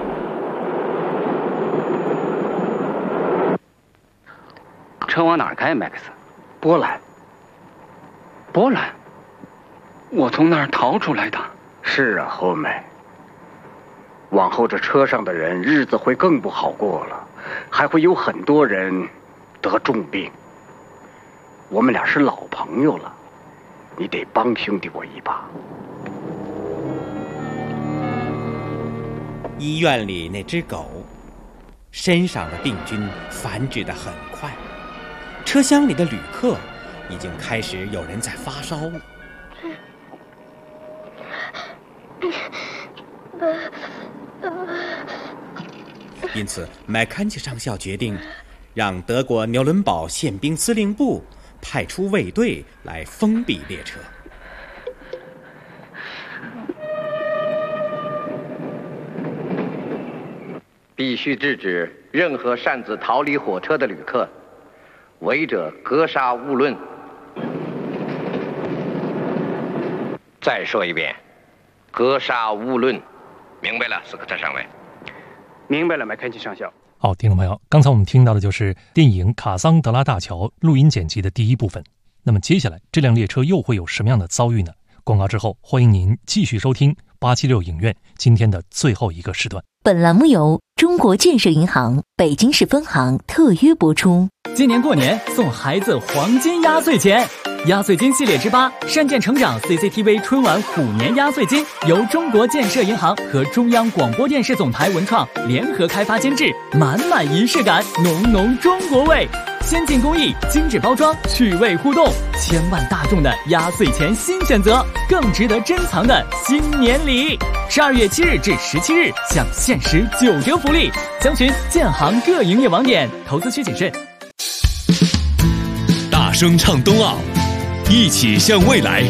[SPEAKER 14] 车往哪儿开，麦克斯？波兰。波兰？我从那儿逃出来的。是啊，后梅。往后这车上的人日子会更不好过了，还会有很多人得重病。我们俩是老朋友了，你得帮兄弟我一把。
[SPEAKER 23] 医院里那只狗，身上的病菌繁殖得很快，车厢里的旅客已经开始有人在发烧了。因此，麦坎齐上校决定让德国纽伦堡宪兵司令部派出卫队来封闭列车。
[SPEAKER 24] 必须制止任何擅自逃离火车的旅客，违者格杀勿论。再说一遍，格杀勿论，明白了，斯科特上尉。
[SPEAKER 14] 明白了，麦肯齐上校。
[SPEAKER 7] 好，听众朋友，刚才我们听到的就是电影《卡桑德拉大桥》录音剪辑的第一部分。那么接下来这辆列车又会有什么样的遭遇呢？广告之后，欢迎您继续收听876影院今天的最后一个时段。
[SPEAKER 16] 本栏目由中国建设银行北京市分行特约播出。
[SPEAKER 17] 今年过年送孩子黄金压岁钱，压岁金系列之8善建成长 CCTV 春晚虎年压岁金由中国建设银行和中央广播电视总台文创联合开发监制，满满仪式感，浓浓中国味，先进工艺，精致包装，趣味互动，千万大众的压岁钱新选择，更值得珍藏的新年礼。12月7日至17日享限时9折福利，详询建行各营业网点，投资需谨慎。
[SPEAKER 1] 大声唱冬奥，一起向未来。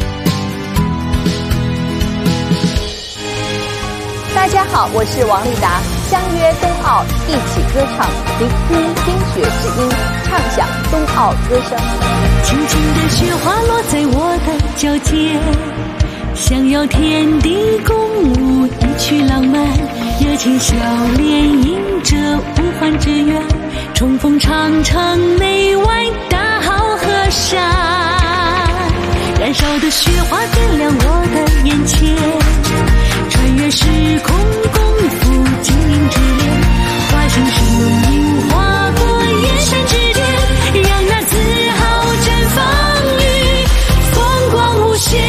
[SPEAKER 13] 大家好，我是王丽达，相约冬奥，一起歌唱，聆听冰雪之音，畅享冬奥歌声。
[SPEAKER 6] 轻轻的雪花落在我的脚尖，想要天地共舞，一曲浪漫，热情笑脸迎着无欢之远，重逢长城内外大好河山，燃烧的雪花点亮我的眼前，穿越时空共赴精灵之恋，化身身影划过燕山之巅，让那自豪绽放于风光无限。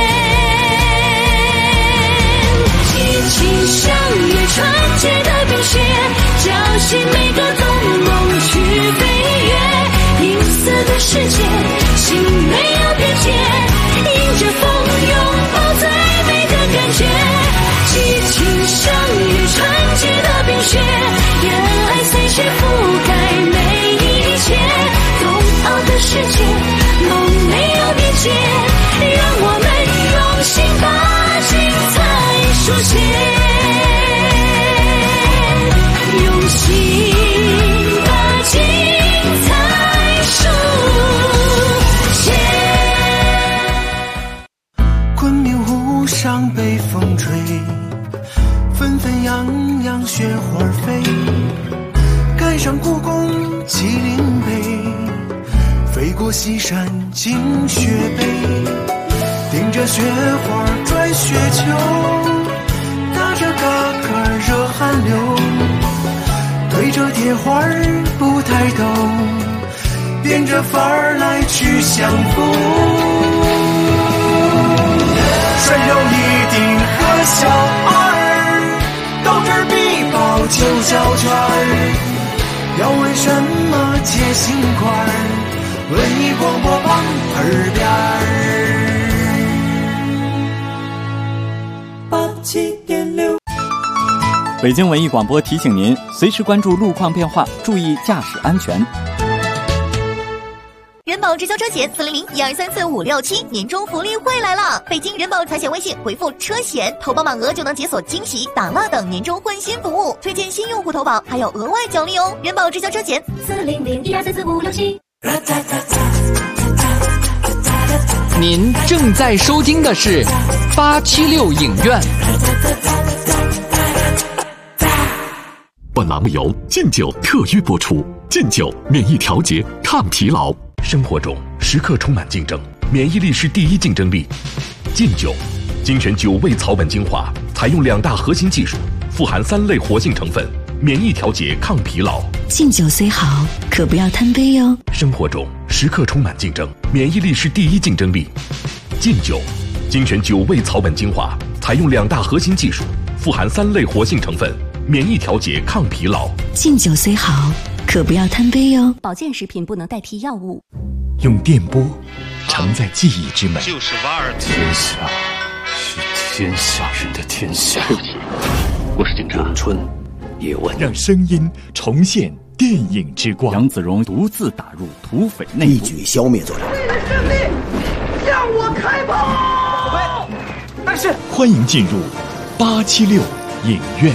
[SPEAKER 6] 激情像越纯洁的冰雪，叫醒每个动梦去飞跃，银色的世界，心没有边界，迎着风拥抱最美的感觉。激情像越纯洁的冰雪，热爱随时覆盖每一切，冬奥的世界，梦没有边界，让我们用心把精彩书写，用心把精彩书写。
[SPEAKER 20] 昆明湖上被风吹，纷纷扬扬雪花飞，赶上故宫麒麟碑，飞过西山进雪碑，顶着雪花拽雪球，打着嘎嘎热汗流，对着铁环不抬头，变着法儿来去相逢，摔跤一定和小二，斗智必报9小圈儿，要问什么解心块儿，文艺广播榜耳边儿。876
[SPEAKER 4] 北京文艺广播提醒您，随时关注路况变化，注意驾驶安全。
[SPEAKER 15] 人保直销车险400-1234-567年终福利会来了！北京人保财险微信回复车险，投保满额就能解锁惊喜、打蜡等年终换新服务，推荐新用户投保还有额外奖励哦！人保直销车险400-1234-567。
[SPEAKER 18] 您正在收听的是876影院。
[SPEAKER 1] 本栏目由劲酒特约播出。劲酒免疫调节，抗疲劳。生活中时刻充满竞争，免疫力是第一竞争力。劲酒精选9味草本精华，采用2大核心技术，富含3类活性成分，免疫调节，抗疲劳。
[SPEAKER 21] 劲酒虽好，可不要贪杯哟。
[SPEAKER 1] 生活中时刻充满竞争，免疫力是第一竞争力。劲酒精选9味草本精华，采用2大核心技术，富含3类活性成分，免疫调节，抗疲劳。
[SPEAKER 21] 劲酒虽好，可不要贪杯哟。
[SPEAKER 22] 保健食品不能代替药物。
[SPEAKER 25] 用电波承载记忆之美。
[SPEAKER 26] 就是瓦尔
[SPEAKER 25] 天下是天下人的天下。
[SPEAKER 26] 对不起，我是警察。
[SPEAKER 25] 咏春叶问，让声音重现电影之光。
[SPEAKER 4] 杨子荣独自打入土匪内部，
[SPEAKER 27] 一举消灭作者。
[SPEAKER 19] 为了胜利，向我开炮！
[SPEAKER 25] 但是，欢迎进入876影院。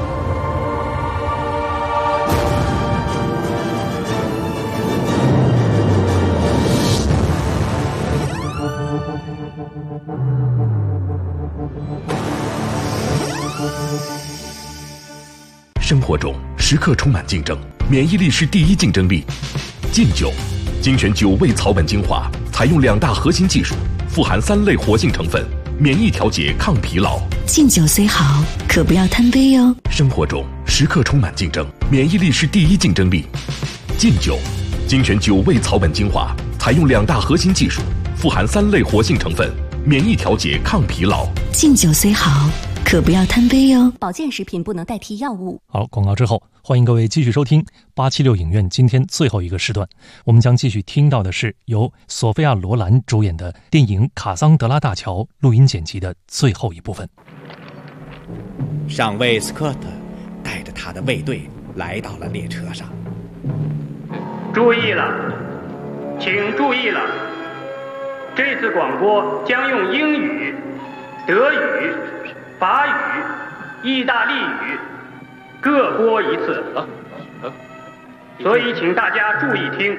[SPEAKER 1] 生活中时刻充满竞争，免疫力是第一竞争力。劲酒精选9味草本精华，采用2大核心技术，富含3类活性成分，免疫调节，抗疲劳。
[SPEAKER 21] 劲酒虽好，可不要贪杯哟。
[SPEAKER 1] 生活中时刻充满竞争，免疫力是第一竞争力。劲酒精选9味草本精华，采用2大核心技术，富含3类活性成分，免疫调节，抗疲劳。
[SPEAKER 21] 劲酒虽好，可不要贪杯哟。
[SPEAKER 22] 保健食品不能代替药物。
[SPEAKER 7] 好，广告之后，欢迎各位继续收听876影院今天最后一个时段。我们将继续听到的是由索菲亚·罗兰主演的电影《卡桑德拉大桥》录音剪辑的最后一部分。
[SPEAKER 23] 上尉斯科特带着他的卫队来到了列车上。
[SPEAKER 2] 注意了，请注意了，这次广播将用英语、德语、法语、意大利语各播一次，所以请大家注意听。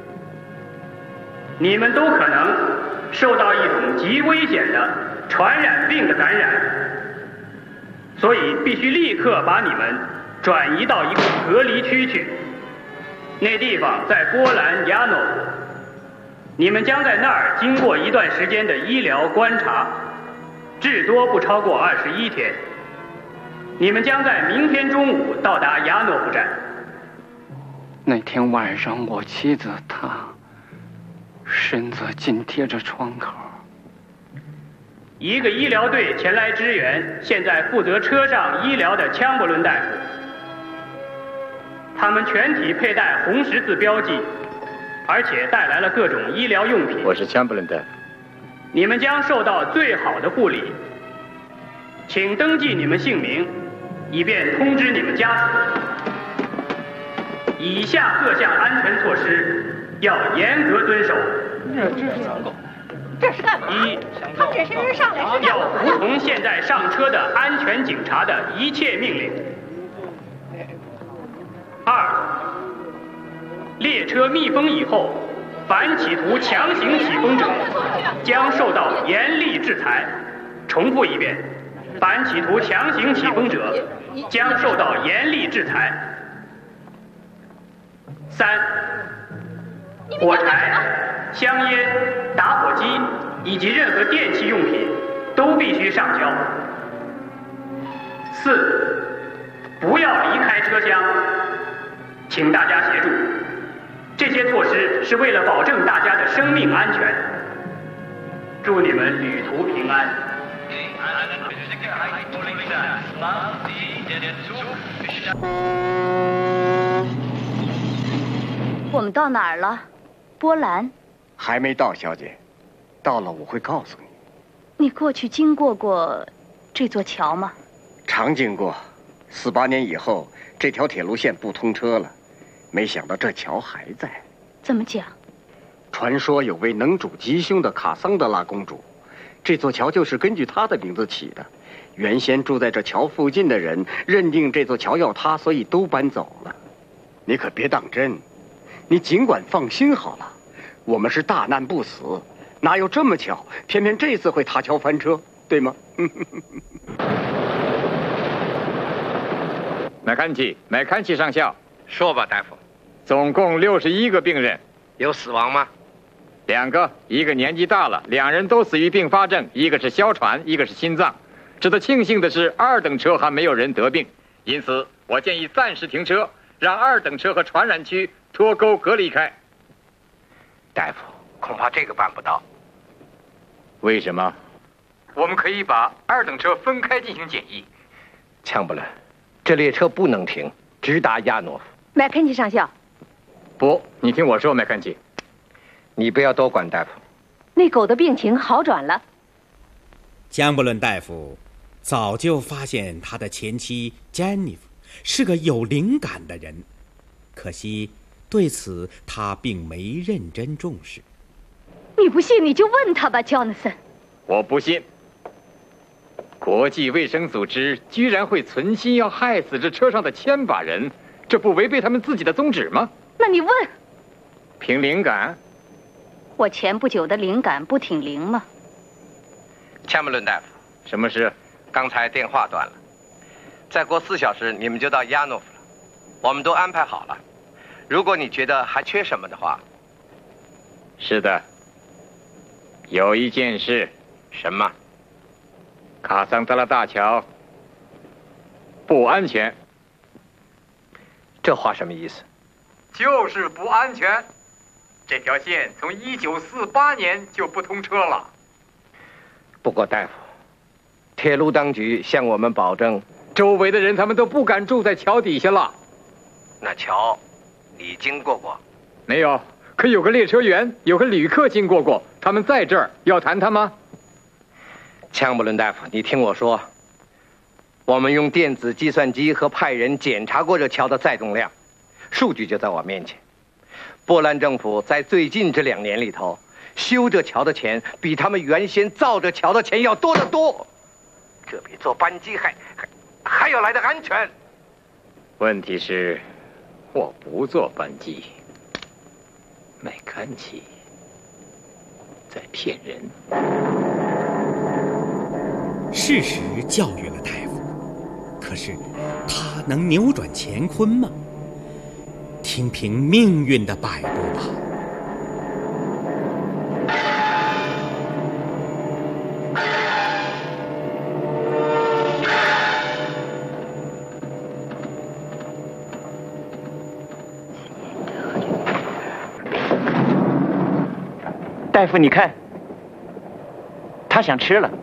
[SPEAKER 2] 你们都可能受到一种极危险的传染病的感染，所以必须立刻把你们转移到一个隔离区去。那地方在波兰亚诺，你们将在那儿经过一段时间的医疗观察，至多不超过21天。你们将在明天中午到达亚诺夫站。
[SPEAKER 14] 那天晚上，我妻子她身子紧贴着窗口。
[SPEAKER 2] 一个医疗队前来支援，现在负责车上医疗的枪伯伦大夫。他们全体佩戴红十字标记，而且带来了各种医疗用品。
[SPEAKER 11] 我是枪伯伦大夫。
[SPEAKER 2] 你们将受到最好的护理，请登记你们姓名，以便通知你们家属。以下各项安全措施要严格遵守。
[SPEAKER 12] 这是干嘛？他们这些人上来是
[SPEAKER 2] 要服从现在上车的安全警察的一切命令。2. 列车密封以后，凡企图强行起封者将受到严厉制裁。重复一遍，凡企图强行起封者将受到严厉制裁。3. 火柴、香烟、打火机以及任何电器用品都必须上交。4. 不要离开车厢，请大家协助。这些措施是为了保证大家的生命安全。祝你们旅途平安。
[SPEAKER 10] 我们到哪儿了？波兰？
[SPEAKER 24] 还没到，小姐。到了我会告诉你。
[SPEAKER 10] 你过去经过这座桥吗？
[SPEAKER 24] 常经过，
[SPEAKER 14] 48年以后，这条铁路线不通车了，没想到这桥还在。
[SPEAKER 10] 怎么讲？
[SPEAKER 14] 传说有位能主吉凶的卡桑德拉公主，这座桥就是根据她的名字起的。原先住在这桥附近的人认定这座桥要塌，所以都搬走了。你可别当真，你尽管放心好了。我们是大难不死，哪有这么巧，偏偏这次会塌桥翻车，对吗？
[SPEAKER 11] 麦坎齐上校，
[SPEAKER 24] 说吧，大夫。
[SPEAKER 11] 总共61个病人，
[SPEAKER 24] 有死亡吗
[SPEAKER 11] ？2个，一个年纪大了，2人都死于并发症，一个是哮喘，一个是心脏。值得庆幸的是，2等车还没有人得病，因此我建议暂时停车，让2等车和传染区脱钩隔离开。
[SPEAKER 24] 大夫，恐怕这个办不到。
[SPEAKER 11] 为什么？
[SPEAKER 24] 我们可以把2等车分开进行检疫。强不伦，这列车不能停，直达亚诺夫。
[SPEAKER 10] 麦肯齐上校。
[SPEAKER 11] 不，你听我说，麦肯齐。
[SPEAKER 24] 你不要多管，大夫。
[SPEAKER 10] 那狗的病情好转了。
[SPEAKER 23] 江伯伦大夫早就发现他的前妻 Jennifer 是个有灵感的人，可惜对此他并没认真重视。
[SPEAKER 10] 你不信你就问他吧，乔纳森。
[SPEAKER 11] 我不信。国际卫生组织居然会存心要害死这车上的1000把人，这不违背他们自己的宗旨吗？
[SPEAKER 10] 那你问。
[SPEAKER 11] 凭灵感？
[SPEAKER 10] 我前不久的灵感不挺灵吗？
[SPEAKER 24] 钱姆伦大夫，
[SPEAKER 11] 什么事？
[SPEAKER 24] 刚才电话断了。再过4小时你们就到亚诺夫了，我们都安排好了。如果你觉得还缺什么的话。
[SPEAKER 11] 是的，有一件事。
[SPEAKER 24] 什么？
[SPEAKER 11] 卡桑德拉大桥不安全。
[SPEAKER 24] 这话什么意思？
[SPEAKER 11] 就是不安全。这条线从1948年就不通车了。
[SPEAKER 24] 不过大夫，铁路当局向我们保证，
[SPEAKER 11] 周围的人他们都不敢住在桥底下了。
[SPEAKER 24] 那桥你经过过？
[SPEAKER 11] 没有，可有个列车员，有个旅客经过过，他们在这儿，要谈他吗？
[SPEAKER 24] 强伯伦大夫，你听我说，我们用电子计算机和派人检查过这桥的载重量，数据就在我面前。波兰政府在最近这2年里头，修这桥的钱比他们原先造这桥的钱要多得多，这比坐班机还要来得安全。
[SPEAKER 11] 问题是，我不坐班机。麦肯齐在骗人。
[SPEAKER 23] 事实教育了大夫，可是他能扭转乾坤吗？听凭命运的摆布吧。
[SPEAKER 3] 大夫，你看，他想吃了。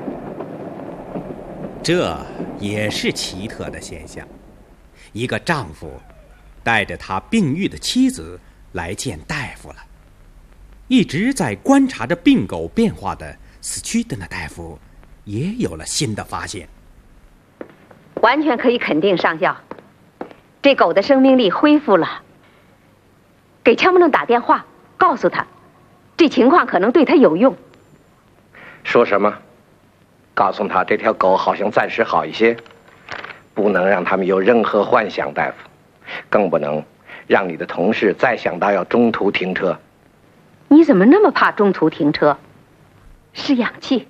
[SPEAKER 23] 这也是奇特的现象。一个丈夫带着他病愈的妻子来见大夫了。一直在观察着病狗变化的斯屈德纳大夫也有了新的发现。
[SPEAKER 10] 完全可以肯定，上校，这狗的生命力恢复了。给枪木伦打电话，告诉他这情况可能对他有用。
[SPEAKER 24] 说什么？告诉他这条狗好像暂时好一些，不能让他们有任何幻想，大夫，更不能让你的同事再想到要中途停车。
[SPEAKER 10] 你怎么那么怕中途停车？是氧气，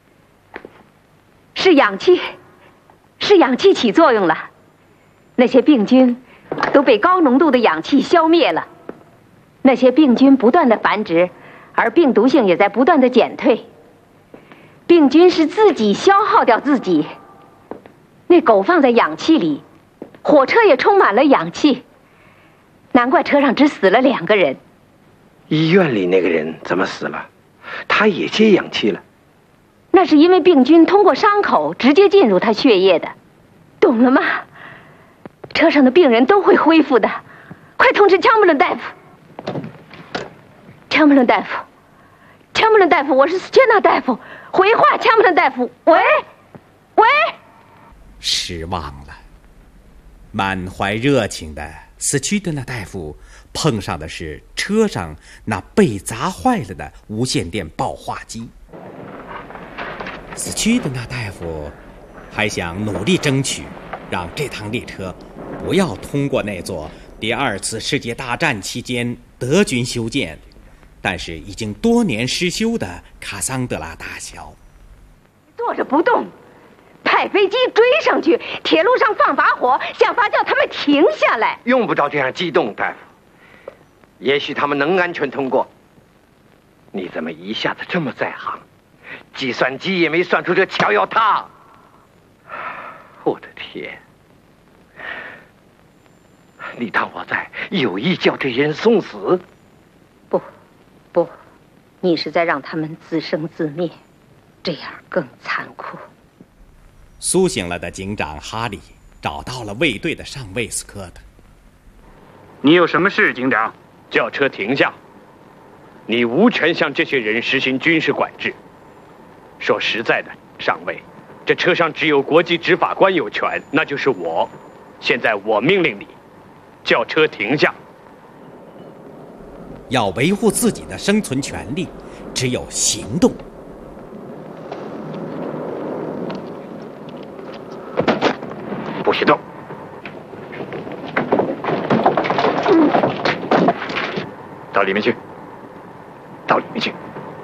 [SPEAKER 10] 是氧气，是氧气起作用了。那些病菌都被高浓度的氧气消灭了。那些病菌不断的繁殖，而病毒性也在不断的减退。病菌是自己消耗掉自己。那狗放在氧气里，火车也充满了氧气，难怪车上只死了2个人。
[SPEAKER 24] 医院里那个人怎么死了？他也接氧气了。
[SPEAKER 10] 那是因为病菌通过伤口直接进入他血液的，懂了吗？车上的病人都会恢复的。快通知枪木伦大夫。枪木伦大夫，枪木伦大夫，我是斯切纳大夫，回话，枪木伦大夫，喂，喂。
[SPEAKER 23] 失望了， 满怀热情的死去的那大夫碰上的是车上那被砸坏了的无线电报话机。死去的那大夫还想努力争取让这趟列车不要通过那座第2次世界大战期间德军修建但是已经多年失修的卡桑德拉大桥。
[SPEAKER 10] 坐着不动，派飞机追上去，铁路上放把火，想法叫他们停下来。
[SPEAKER 24] 用不着这样激动，大夫。也许他们能安全通过。你怎么一下子这么在行？计算机也没算出这桥要塌。我的天！你当我在有意叫这些人送死？
[SPEAKER 10] 不，你是在让他们自生自灭，这样更残酷。
[SPEAKER 23] 苏醒了的警长哈利找到了卫队的上尉斯科特。
[SPEAKER 2] 你有什么事，警长？叫车停下！你无权向这些人实行军事管制。说实在的，上尉，这车上只有国际执法官有权，那就是我。现在我命令你，叫车停下。
[SPEAKER 23] 要维护自己的生存权利，只有行动。
[SPEAKER 24] 不许动！
[SPEAKER 11] 到里面去，到里面去。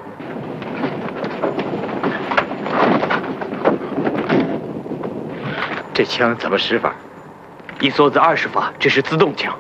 [SPEAKER 11] 这枪怎么使法？
[SPEAKER 2] 一梭子20发，这是自动枪。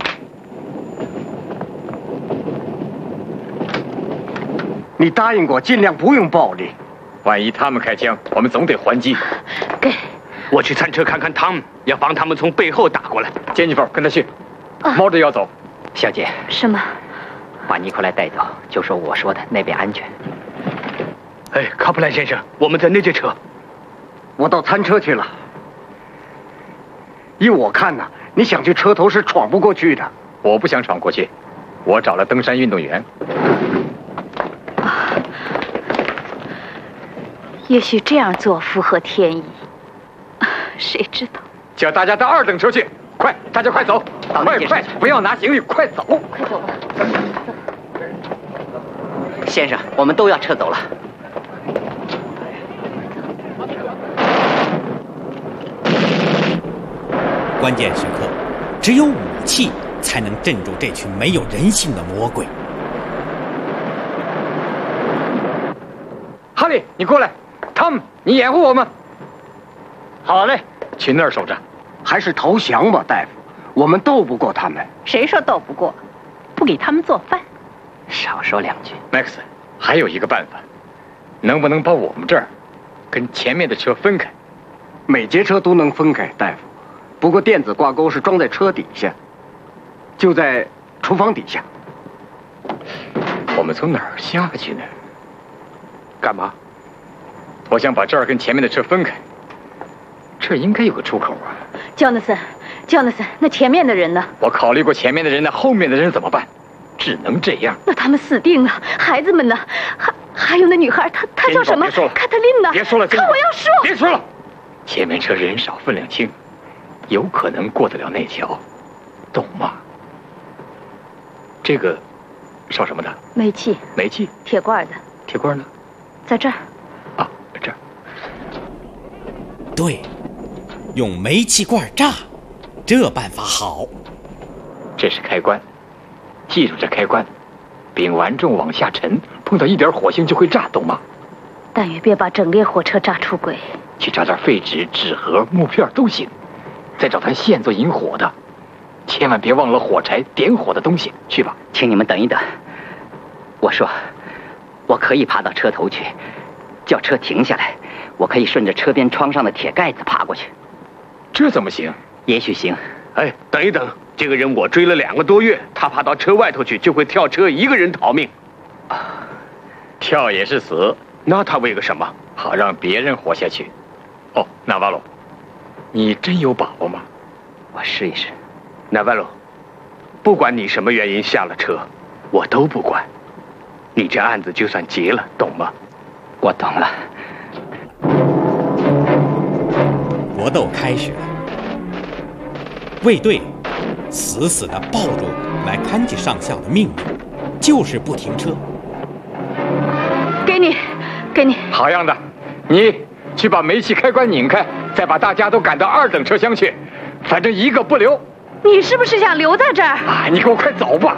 [SPEAKER 24] 你答应过尽量不用暴力。
[SPEAKER 11] 万一他们开枪，我们总得还击。
[SPEAKER 2] 我去餐车看看他们，要防他们从背后打过来。
[SPEAKER 11] 杰尼弗，跟他去。猫着要走。
[SPEAKER 5] 小姐，
[SPEAKER 10] 什么？
[SPEAKER 5] 把尼古莱带走，就说我说的那边安全。
[SPEAKER 2] 哎，卡普兰先生，我们在那节车。
[SPEAKER 24] 我到餐车去了。依我看呢，你想去车头是闯不过去的。
[SPEAKER 11] 我不想闯过去，我找了登山运动员。
[SPEAKER 12] 也许这样做符合天意，谁知道？
[SPEAKER 11] 叫大家到2等车去，快，大家快走，快，不要拿行李，快走，
[SPEAKER 12] 快走吧。
[SPEAKER 5] 先生，我们都要撤走了。
[SPEAKER 23] 关键时刻，只有武器才能镇住这群没有人性的魔鬼。
[SPEAKER 11] 哈利，你过来。汤姆，你掩护我们。
[SPEAKER 24] 好嘞，
[SPEAKER 11] 去那儿守着。
[SPEAKER 24] 还是投降吧，大夫。我们斗不过他们。
[SPEAKER 12] 谁说斗不过？不给他们做饭。
[SPEAKER 5] 少说2句。
[SPEAKER 11] 麦克斯，还有一个办法，能不能把我们这儿跟前面的车分开？
[SPEAKER 24] 每节车都能分开，大夫。不过电子挂钩是装在车底下，就在厨房底下。
[SPEAKER 11] 我们从哪儿下去呢？
[SPEAKER 2] 干嘛？
[SPEAKER 11] 我想把这儿跟前面的车分开，这应该有个出口啊。
[SPEAKER 12] 乔纳森，那前面的人呢？
[SPEAKER 11] 我考虑过前面的人，那后面的人怎么办？只能这样。
[SPEAKER 12] 那他们死定了，孩子们呢？还有那女孩，她叫什么？卡特琳娜。
[SPEAKER 11] 别说了，
[SPEAKER 12] 看我要说。
[SPEAKER 11] 别说了，前面车人少分量轻，有可能过得了那桥，懂吗？这个烧什么的？
[SPEAKER 12] 煤气。
[SPEAKER 11] 煤气。
[SPEAKER 12] 铁罐的。
[SPEAKER 11] 铁罐呢？
[SPEAKER 12] 在这儿。
[SPEAKER 11] 啊，这儿。
[SPEAKER 23] 对，用煤气罐炸，这办法好。
[SPEAKER 11] 这是开关，记住这开关。丙烷重往下沉，碰到一点火星就会炸，懂吗？
[SPEAKER 12] 但也别把整列火车炸出轨。
[SPEAKER 11] 去找点废纸、纸盒、木片都行，再找条线做引火的，千万别忘了火柴、点火的东西。去吧。
[SPEAKER 5] 请你们等一等。我说，我可以爬到车头去，叫车停下来。我可以顺着车边窗上的铁盖子爬过去。
[SPEAKER 11] 这怎么行？
[SPEAKER 5] 也许行。
[SPEAKER 2] 哎，等一等，这个人我追了2个多月，他爬到车外头去就会跳车，一个人逃命。
[SPEAKER 11] 跳也是死，
[SPEAKER 2] 那他为个什么？
[SPEAKER 11] 好让别人活下去。哦，纳瓦罗，你真有把握吗？
[SPEAKER 5] 我试一试。
[SPEAKER 2] 纳瓦罗，不管你什么原因下了车，我都不管。你这案子就算结了，懂吗？
[SPEAKER 5] 我懂了。
[SPEAKER 23] 搏斗开始了， 卫队死死地抱住麦坎吉上校的命令，就是不停车。
[SPEAKER 12] 给你。
[SPEAKER 11] 好样的，你去把煤气开关拧开，再把大家都赶到2等车厢去，反正一个不留。
[SPEAKER 12] 你是不是想留在这儿？
[SPEAKER 11] 啊，你给我快走吧！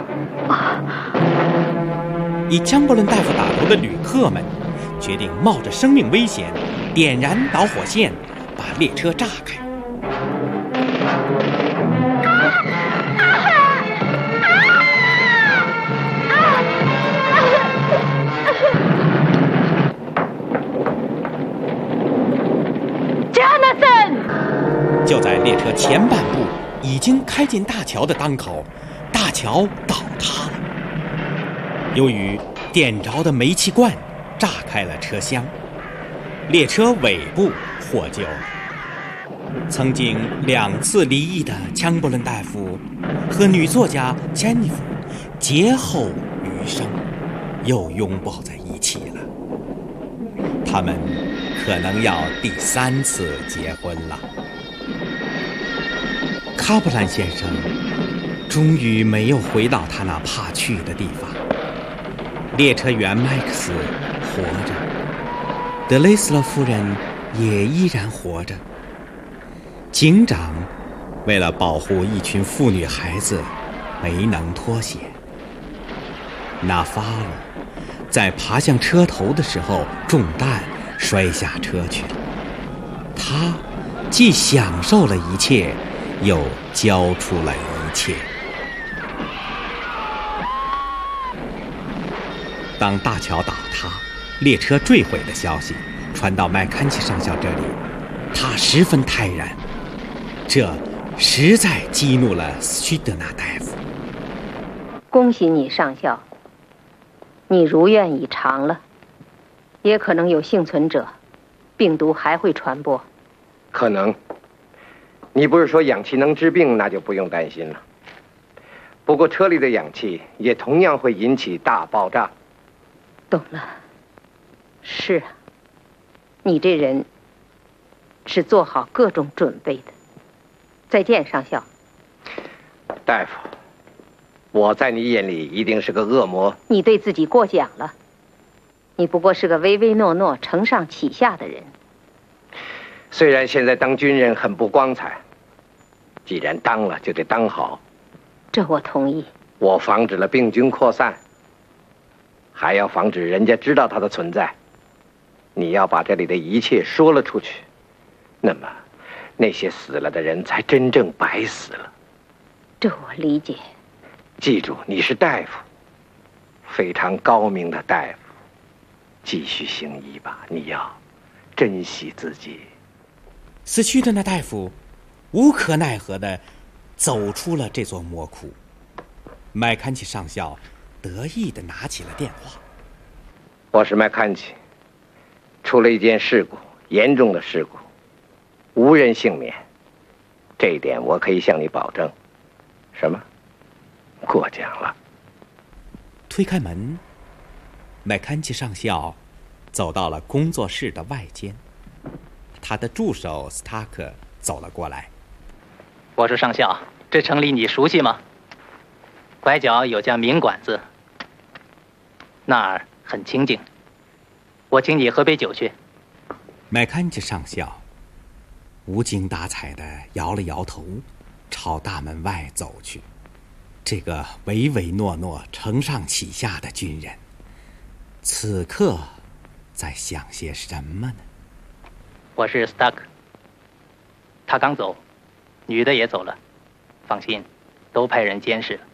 [SPEAKER 23] 以江伯伦大夫打头的旅客们决定冒着生命危险，点燃导火线，把列车炸开。就在列车前半部已经开进大桥的当口，大桥倒塌了。由于点着的煤气罐炸开了车厢，列车尾部获救了。曾经2次离异的江伯伦大夫和女作家詹妮弗劫后余生，又拥抱在一起了。他们可能要第3次结婚了。卡普兰先生终于没有回到他那怕去的地方。列车员麦克斯活着，德雷斯勒夫人也依然活着。警长为了保护一群妇女孩子没能脱险。纳法鲁在爬向车头的时候中弹摔下车去了。他既享受了一切，又交出了一切。当大桥倒塌、列车坠毁的消息传到麦坎齐上校这里，他十分泰然。这实在激怒了斯屈德纳大夫。
[SPEAKER 10] 恭喜你，上校，你如愿以偿了。也可能有幸存者，病毒还会传播。
[SPEAKER 24] 可能。你不是说氧气能治病，那就不用担心了。不过车里的氧气也同样会引起大爆炸。
[SPEAKER 10] 懂了。是啊，你这人是做好各种准备的。再见，上校。
[SPEAKER 24] 大夫，我在你眼里一定是个恶魔。
[SPEAKER 10] 你对自己过奖了。你不过是个唯唯诺诺、承上启下的人。
[SPEAKER 24] 虽然现在当军人很不光彩，既然当了就得当好。
[SPEAKER 10] 这我同意。
[SPEAKER 24] 我防止了病菌扩散，还要防止人家知道它的存在。你要把这里的一切说了出去，那么那些死了的人才真正白死了。
[SPEAKER 10] 这我理解。
[SPEAKER 24] 记住，你是大夫，非常高明的大夫。继续行医吧，你要珍惜自己。
[SPEAKER 23] 死去的那大夫无可奈何地走出了这座魔窟。麦坎齐上校得意地拿起了电话。
[SPEAKER 24] 我是麦坎齐，出了一件事故，严重的事故，无人幸免，这一点我可以向你保证。什么？过奖了。
[SPEAKER 23] 推开门，麦坎齐上校走到了工作室的外间。他的助手斯塔克走了过来。
[SPEAKER 5] 我说上校，这城里你熟悉吗？拐角有家名馆子，那儿很清静，我请你喝杯酒去。
[SPEAKER 23] 麦坎齐上校无精打采地摇了摇头，朝大门外走去。这个唯唯诺诺、承上启下的军人，此刻在想些什么呢？
[SPEAKER 5] 我是 Stuck， 他刚走，女的也走了，放心，都派人监视了。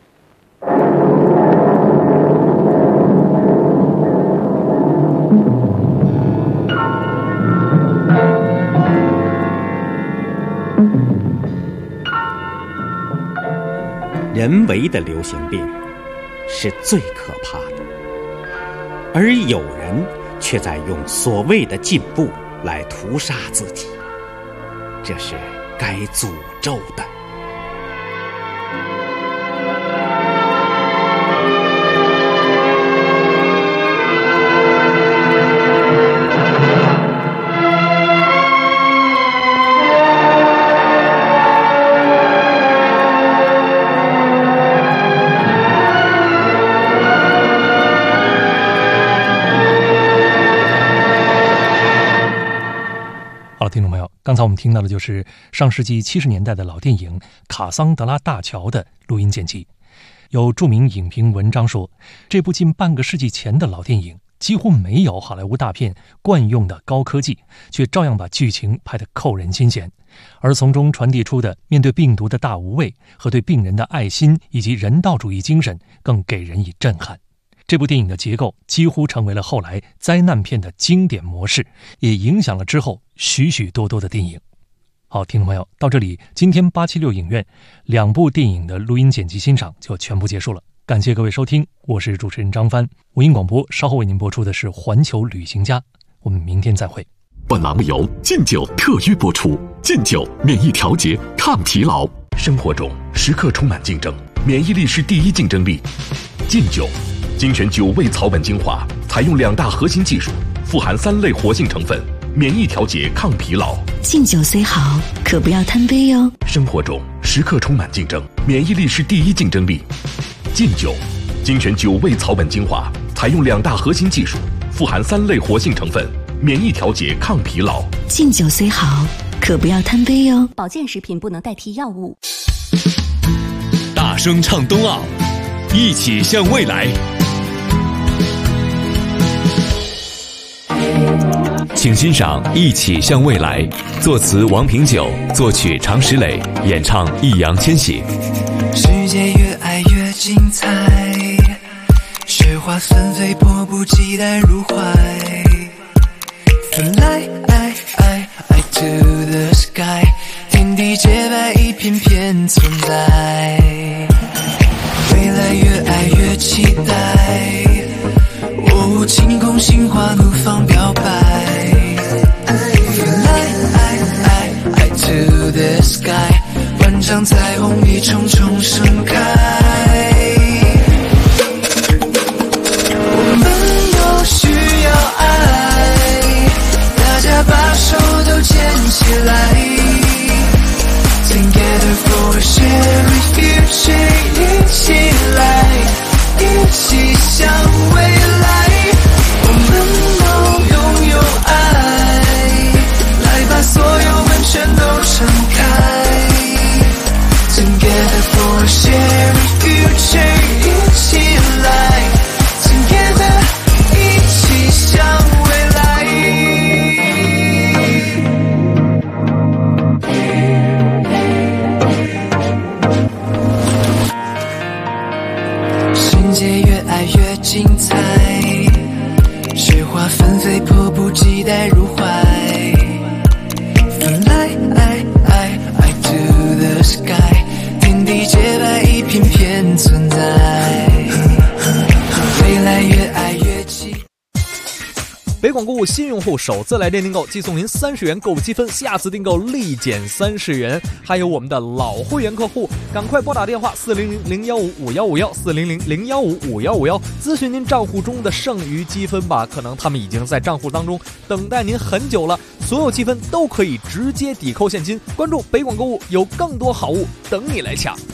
[SPEAKER 23] 人为的流行病是最可怕的，而有人却在用所谓的进步来屠杀自己，这是该诅咒的。
[SPEAKER 7] 刚才我们听到的就是上世纪70年代的老电影《卡桑德拉大桥》的录音剪辑。有著名影评文章说，这部近半个世纪前的老电影几乎没有好莱坞大片惯用的高科技，却照样把剧情拍得扣人心弦，而从中传递出的面对病毒的大无畏和对病人的爱心以及人道主义精神更给人以震撼。这部电影的结构几乎成为了后来灾难片的经典模式，也影响了之后许许多多的电影。好，听众朋友，到这里今天876影院2部电影的录音剪辑欣赏就全部结束了，感谢各位收听，我是主持人张帆。文音广播稍后为您播出的是环球旅行家，我们明天再会。
[SPEAKER 1] 本栏目由劲酒特约播出，劲酒免疫调节抗疲劳，生活中时刻充满竞争，免疫力是第一竞争力。劲酒精选9味草本精华，采用2大核心技术，富含3类活性成分，免疫调节抗疲劳。
[SPEAKER 21] 敬酒虽好，可不要贪杯哟。
[SPEAKER 1] 生活中时刻充满竞争，免疫力是第一竞争力。劲酒精选9味草本精华，采用2大核心技术，富含3类活性成分，免疫调节抗疲劳。
[SPEAKER 21] 敬酒虽好，可不要贪杯哟。
[SPEAKER 22] 保健食品不能代替药物。
[SPEAKER 25] 大声唱冬奥，一起向未来。请欣赏《一起向未来》，作词王平久，作曲常石磊，演唱易烊千玺。
[SPEAKER 20] 世界越爱越精彩，雪花纷飞，迫不及待入怀。Fly to the sky， 天地洁白，一片片存在。未来越爱越期待，晴空心花怒放表白。Fly to the sky， 万丈彩虹一重重盛开。我们都需要爱，大家把手都牵起来。Together for a shared future， 一起来，一起向未来。我们都拥有爱，来把所有门全都敞开。Together for a shared future， 一起来 Together， 一起向未来。世界越爱越精彩，雪花纷飞，迫不及待入怀。Fly to the sky， 天地洁白，一片片存在。未来越爱越期。
[SPEAKER 6] 北广购物新用户首次来电订购，即送您30元购物积分，下次订购立减30元。还有我们的老会员客户，赶快拨打电话400-015-5151 400-015-5151，咨询您账户中的剩余积分吧，可能他们已经在账户当中等待您很久了，所有积分都可以直接抵扣现金。关注北广购物，有更多好物等你来抢。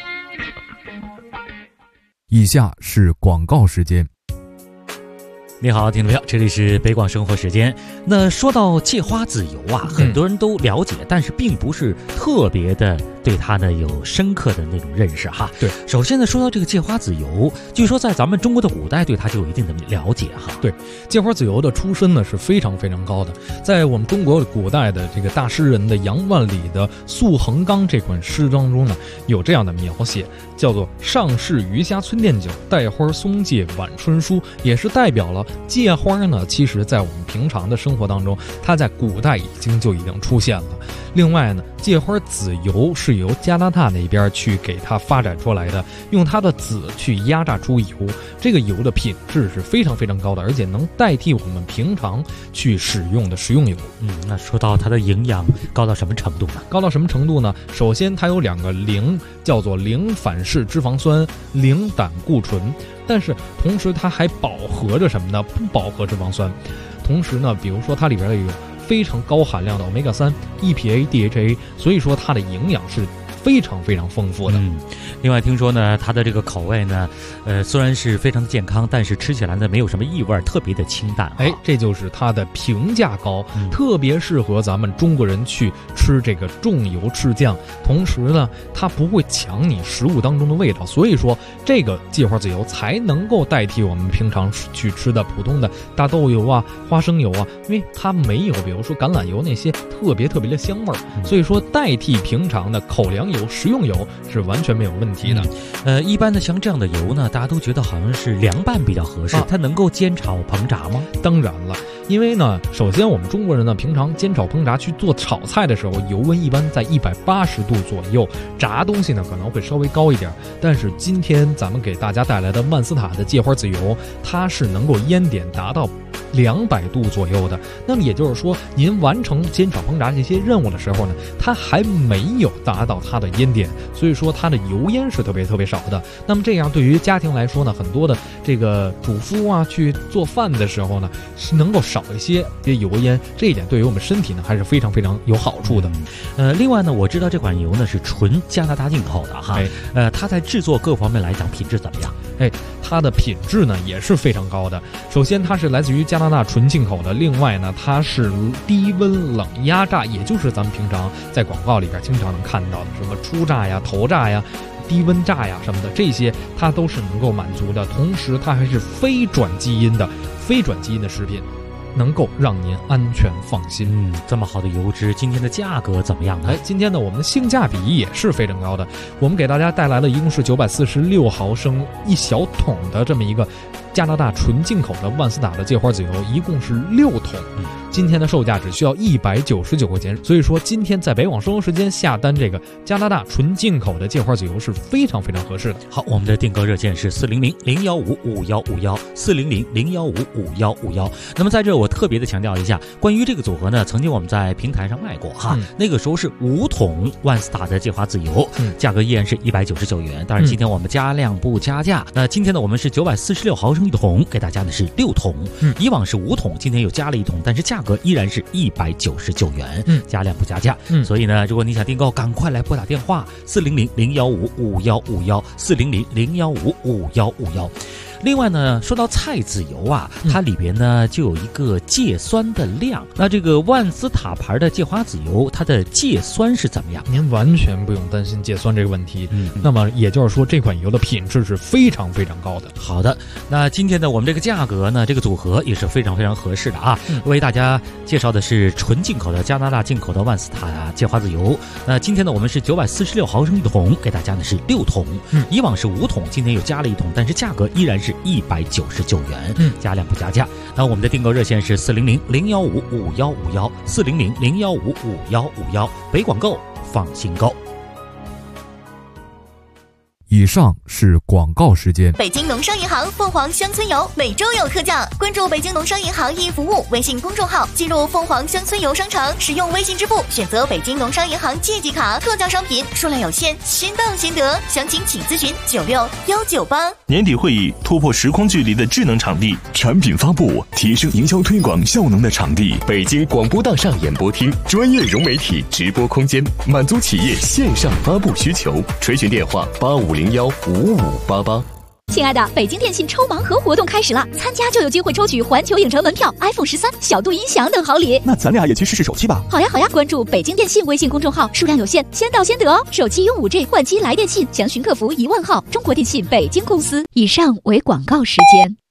[SPEAKER 8] 以下是广告时间。
[SPEAKER 9] 你好，听众朋友，这里是北广生活时间。那说到芥花籽油啊，很多人都了解，但是并不是特别的对它呢有深刻的那种认识哈。
[SPEAKER 8] 对，
[SPEAKER 9] 首先呢，说到这个芥花籽油，据说在咱们中国的古代对它就有一定的了解哈。
[SPEAKER 8] 对，芥花籽油的出身呢是非常非常高的，在我们中国古代的这个大诗人的杨万里的《宿衡纲》这款诗当中呢，有这样的描写，叫做“上市鱼虾村店酒，带花松芥晚春书”，也是代表了芥花呢，其实在我们平常的生活当中，它在古代已经出现了。另外呢，芥花籽油是由加拿大那边去给它发展出来的，用它的籽去压榨出油，这个油的品质是非常非常高的，而且能代替我们平常去使用的食用油。
[SPEAKER 9] 那说到它的营养高到什么程度呢？
[SPEAKER 8] 高到什么程度呢？首先它有2个零，叫做零反式脂肪酸、零胆固醇，但是同时它还饱和着什么呢？不饱和脂肪酸。同时呢，比如说它里边有非常高含量的 Omega 3、EPA、DHA， 所以说它的营养是非常非常丰富的。
[SPEAKER 9] 另外听说呢，它的这个口味呢，虽然是非常的健康，但是吃起来呢没有什么异味，特别的清淡。
[SPEAKER 8] 这就是它的评价高，特别适合咱们中国人去吃这个重油赤酱。同时呢，它不会抢你食物当中的味道，所以说这个芥花籽油才能够代替我们平常去吃的普通的大豆油啊、花生油啊，因为它没有比如说橄榄油那些特别的香味儿，所以说代替平常的口粮油、食用油是完全没有问题的。
[SPEAKER 9] 一般的像这样的油呢，大家都觉得好像是凉拌比较合适，它能够煎炒烹炸吗？
[SPEAKER 8] 当然了，因为呢，首先我们中国人呢，平常煎炒烹炸去做炒菜的时候，油温一般在180度左右，炸东西呢可能会稍微高一点。但是今天咱们给大家带来的万斯塔的芥花籽油，它是能够烟点达到200度左右的。那么也就是说，您完成煎炒烹炸这些任务的时候呢，它还没有达到它的烟点，所以说它的油烟是特别少的。那么这样对于家庭来说呢，很多的这个主妇啊去做饭的时候呢，是能够少一些油烟，这一点对于我们身体呢还是非常有好处的。
[SPEAKER 9] 另外呢，我知道这款油呢是纯加拿大进口的哈，它在制作各方面来讲品质怎么样？
[SPEAKER 8] 它的品质呢也是非常高的。首先它是来自于加拿大纯进口的，另外呢它是低温冷压榨，也就是咱们平常在广告里边经常能看到的什么初榨呀、头榨呀、低温榨呀什么的，这些它都是能够满足的。同时它还是非转基因的食品，能够让您安全放心。
[SPEAKER 9] 这么好的油脂，今天的价格怎么样呢？
[SPEAKER 8] 今天呢，我们的性价比也是非常高的。我们给大家带来了一共是946毫升1小桶的这么一个加拿大纯进口的万斯塔的芥花籽油，一共是6桶。今天的售价只需要199块钱，所以说今天在北广生活时间下单这个加拿大纯进口的芥花籽油是非常合适的。
[SPEAKER 9] 好，我们的订购热线是400-015-5151，400-015-5151。那么在这我特别的强调一下，关于这个组合呢，曾经我们在平台上卖过哈，那个时候是5桶万斯塔的芥花籽油，价格依然是199元。当然今天我们加量不加价，那今天呢我们是946毫升1桶，给大家的是6桶，以往是5桶，今天又加了1桶，但是价格依然是199元，加量不加价。所以呢，如果你想订购，赶快来拨打电话400-015-5151，400-015-5151。另外呢，说到菜籽油啊，它里边呢就有一个芥酸的量。那这个万斯塔牌的芥花籽油，它的芥酸是怎么样？
[SPEAKER 8] 您完全不用担心芥酸这个问题。那么也就是说，这款油的品质是非常高的。
[SPEAKER 9] 好的，那今天呢，我们这个价格呢，这个组合也是非常合适的啊。为大家介绍的是纯进口的加拿大进口的万斯塔芥花籽油。那今天呢，我们是946毫升1桶，给大家呢是6桶，以往是5桶，今天又加了1桶，但是价格依然是199元，加量不加价。那我们的订购热线是400-015-5151，400-015-5151，北广购，放心购。
[SPEAKER 13] 以上是广告时间。
[SPEAKER 15] 北京农商银行凤凰乡村油每周有特价，关注北京农商银行易服务微信公众号，进入凤凰乡村油商城，使用微信支付，选择北京农商银行借记卡，特价商品数量有限，先到先得，详情请咨询96198。
[SPEAKER 1] 年底会议突破时空距离的智能场地，产品发布提升营销推广效能的场地，北京广播大厦演播厅，专业融媒体直播空间，满足企业线上发布需求。垂询电话85015588。
[SPEAKER 22] 亲爱的，北京电信抽盲盒活动开始了，参加就有机会抽取环球影城门票、iPhone 13、小度音响等好礼。
[SPEAKER 16] 那咱俩也去试试手气吧。
[SPEAKER 22] 好呀，关注北京电信微信公众号，数量有限，先到先得哦。手机用 5G 换机来电信，详询客服10000号。中国电信北京公司。以上为广告时间。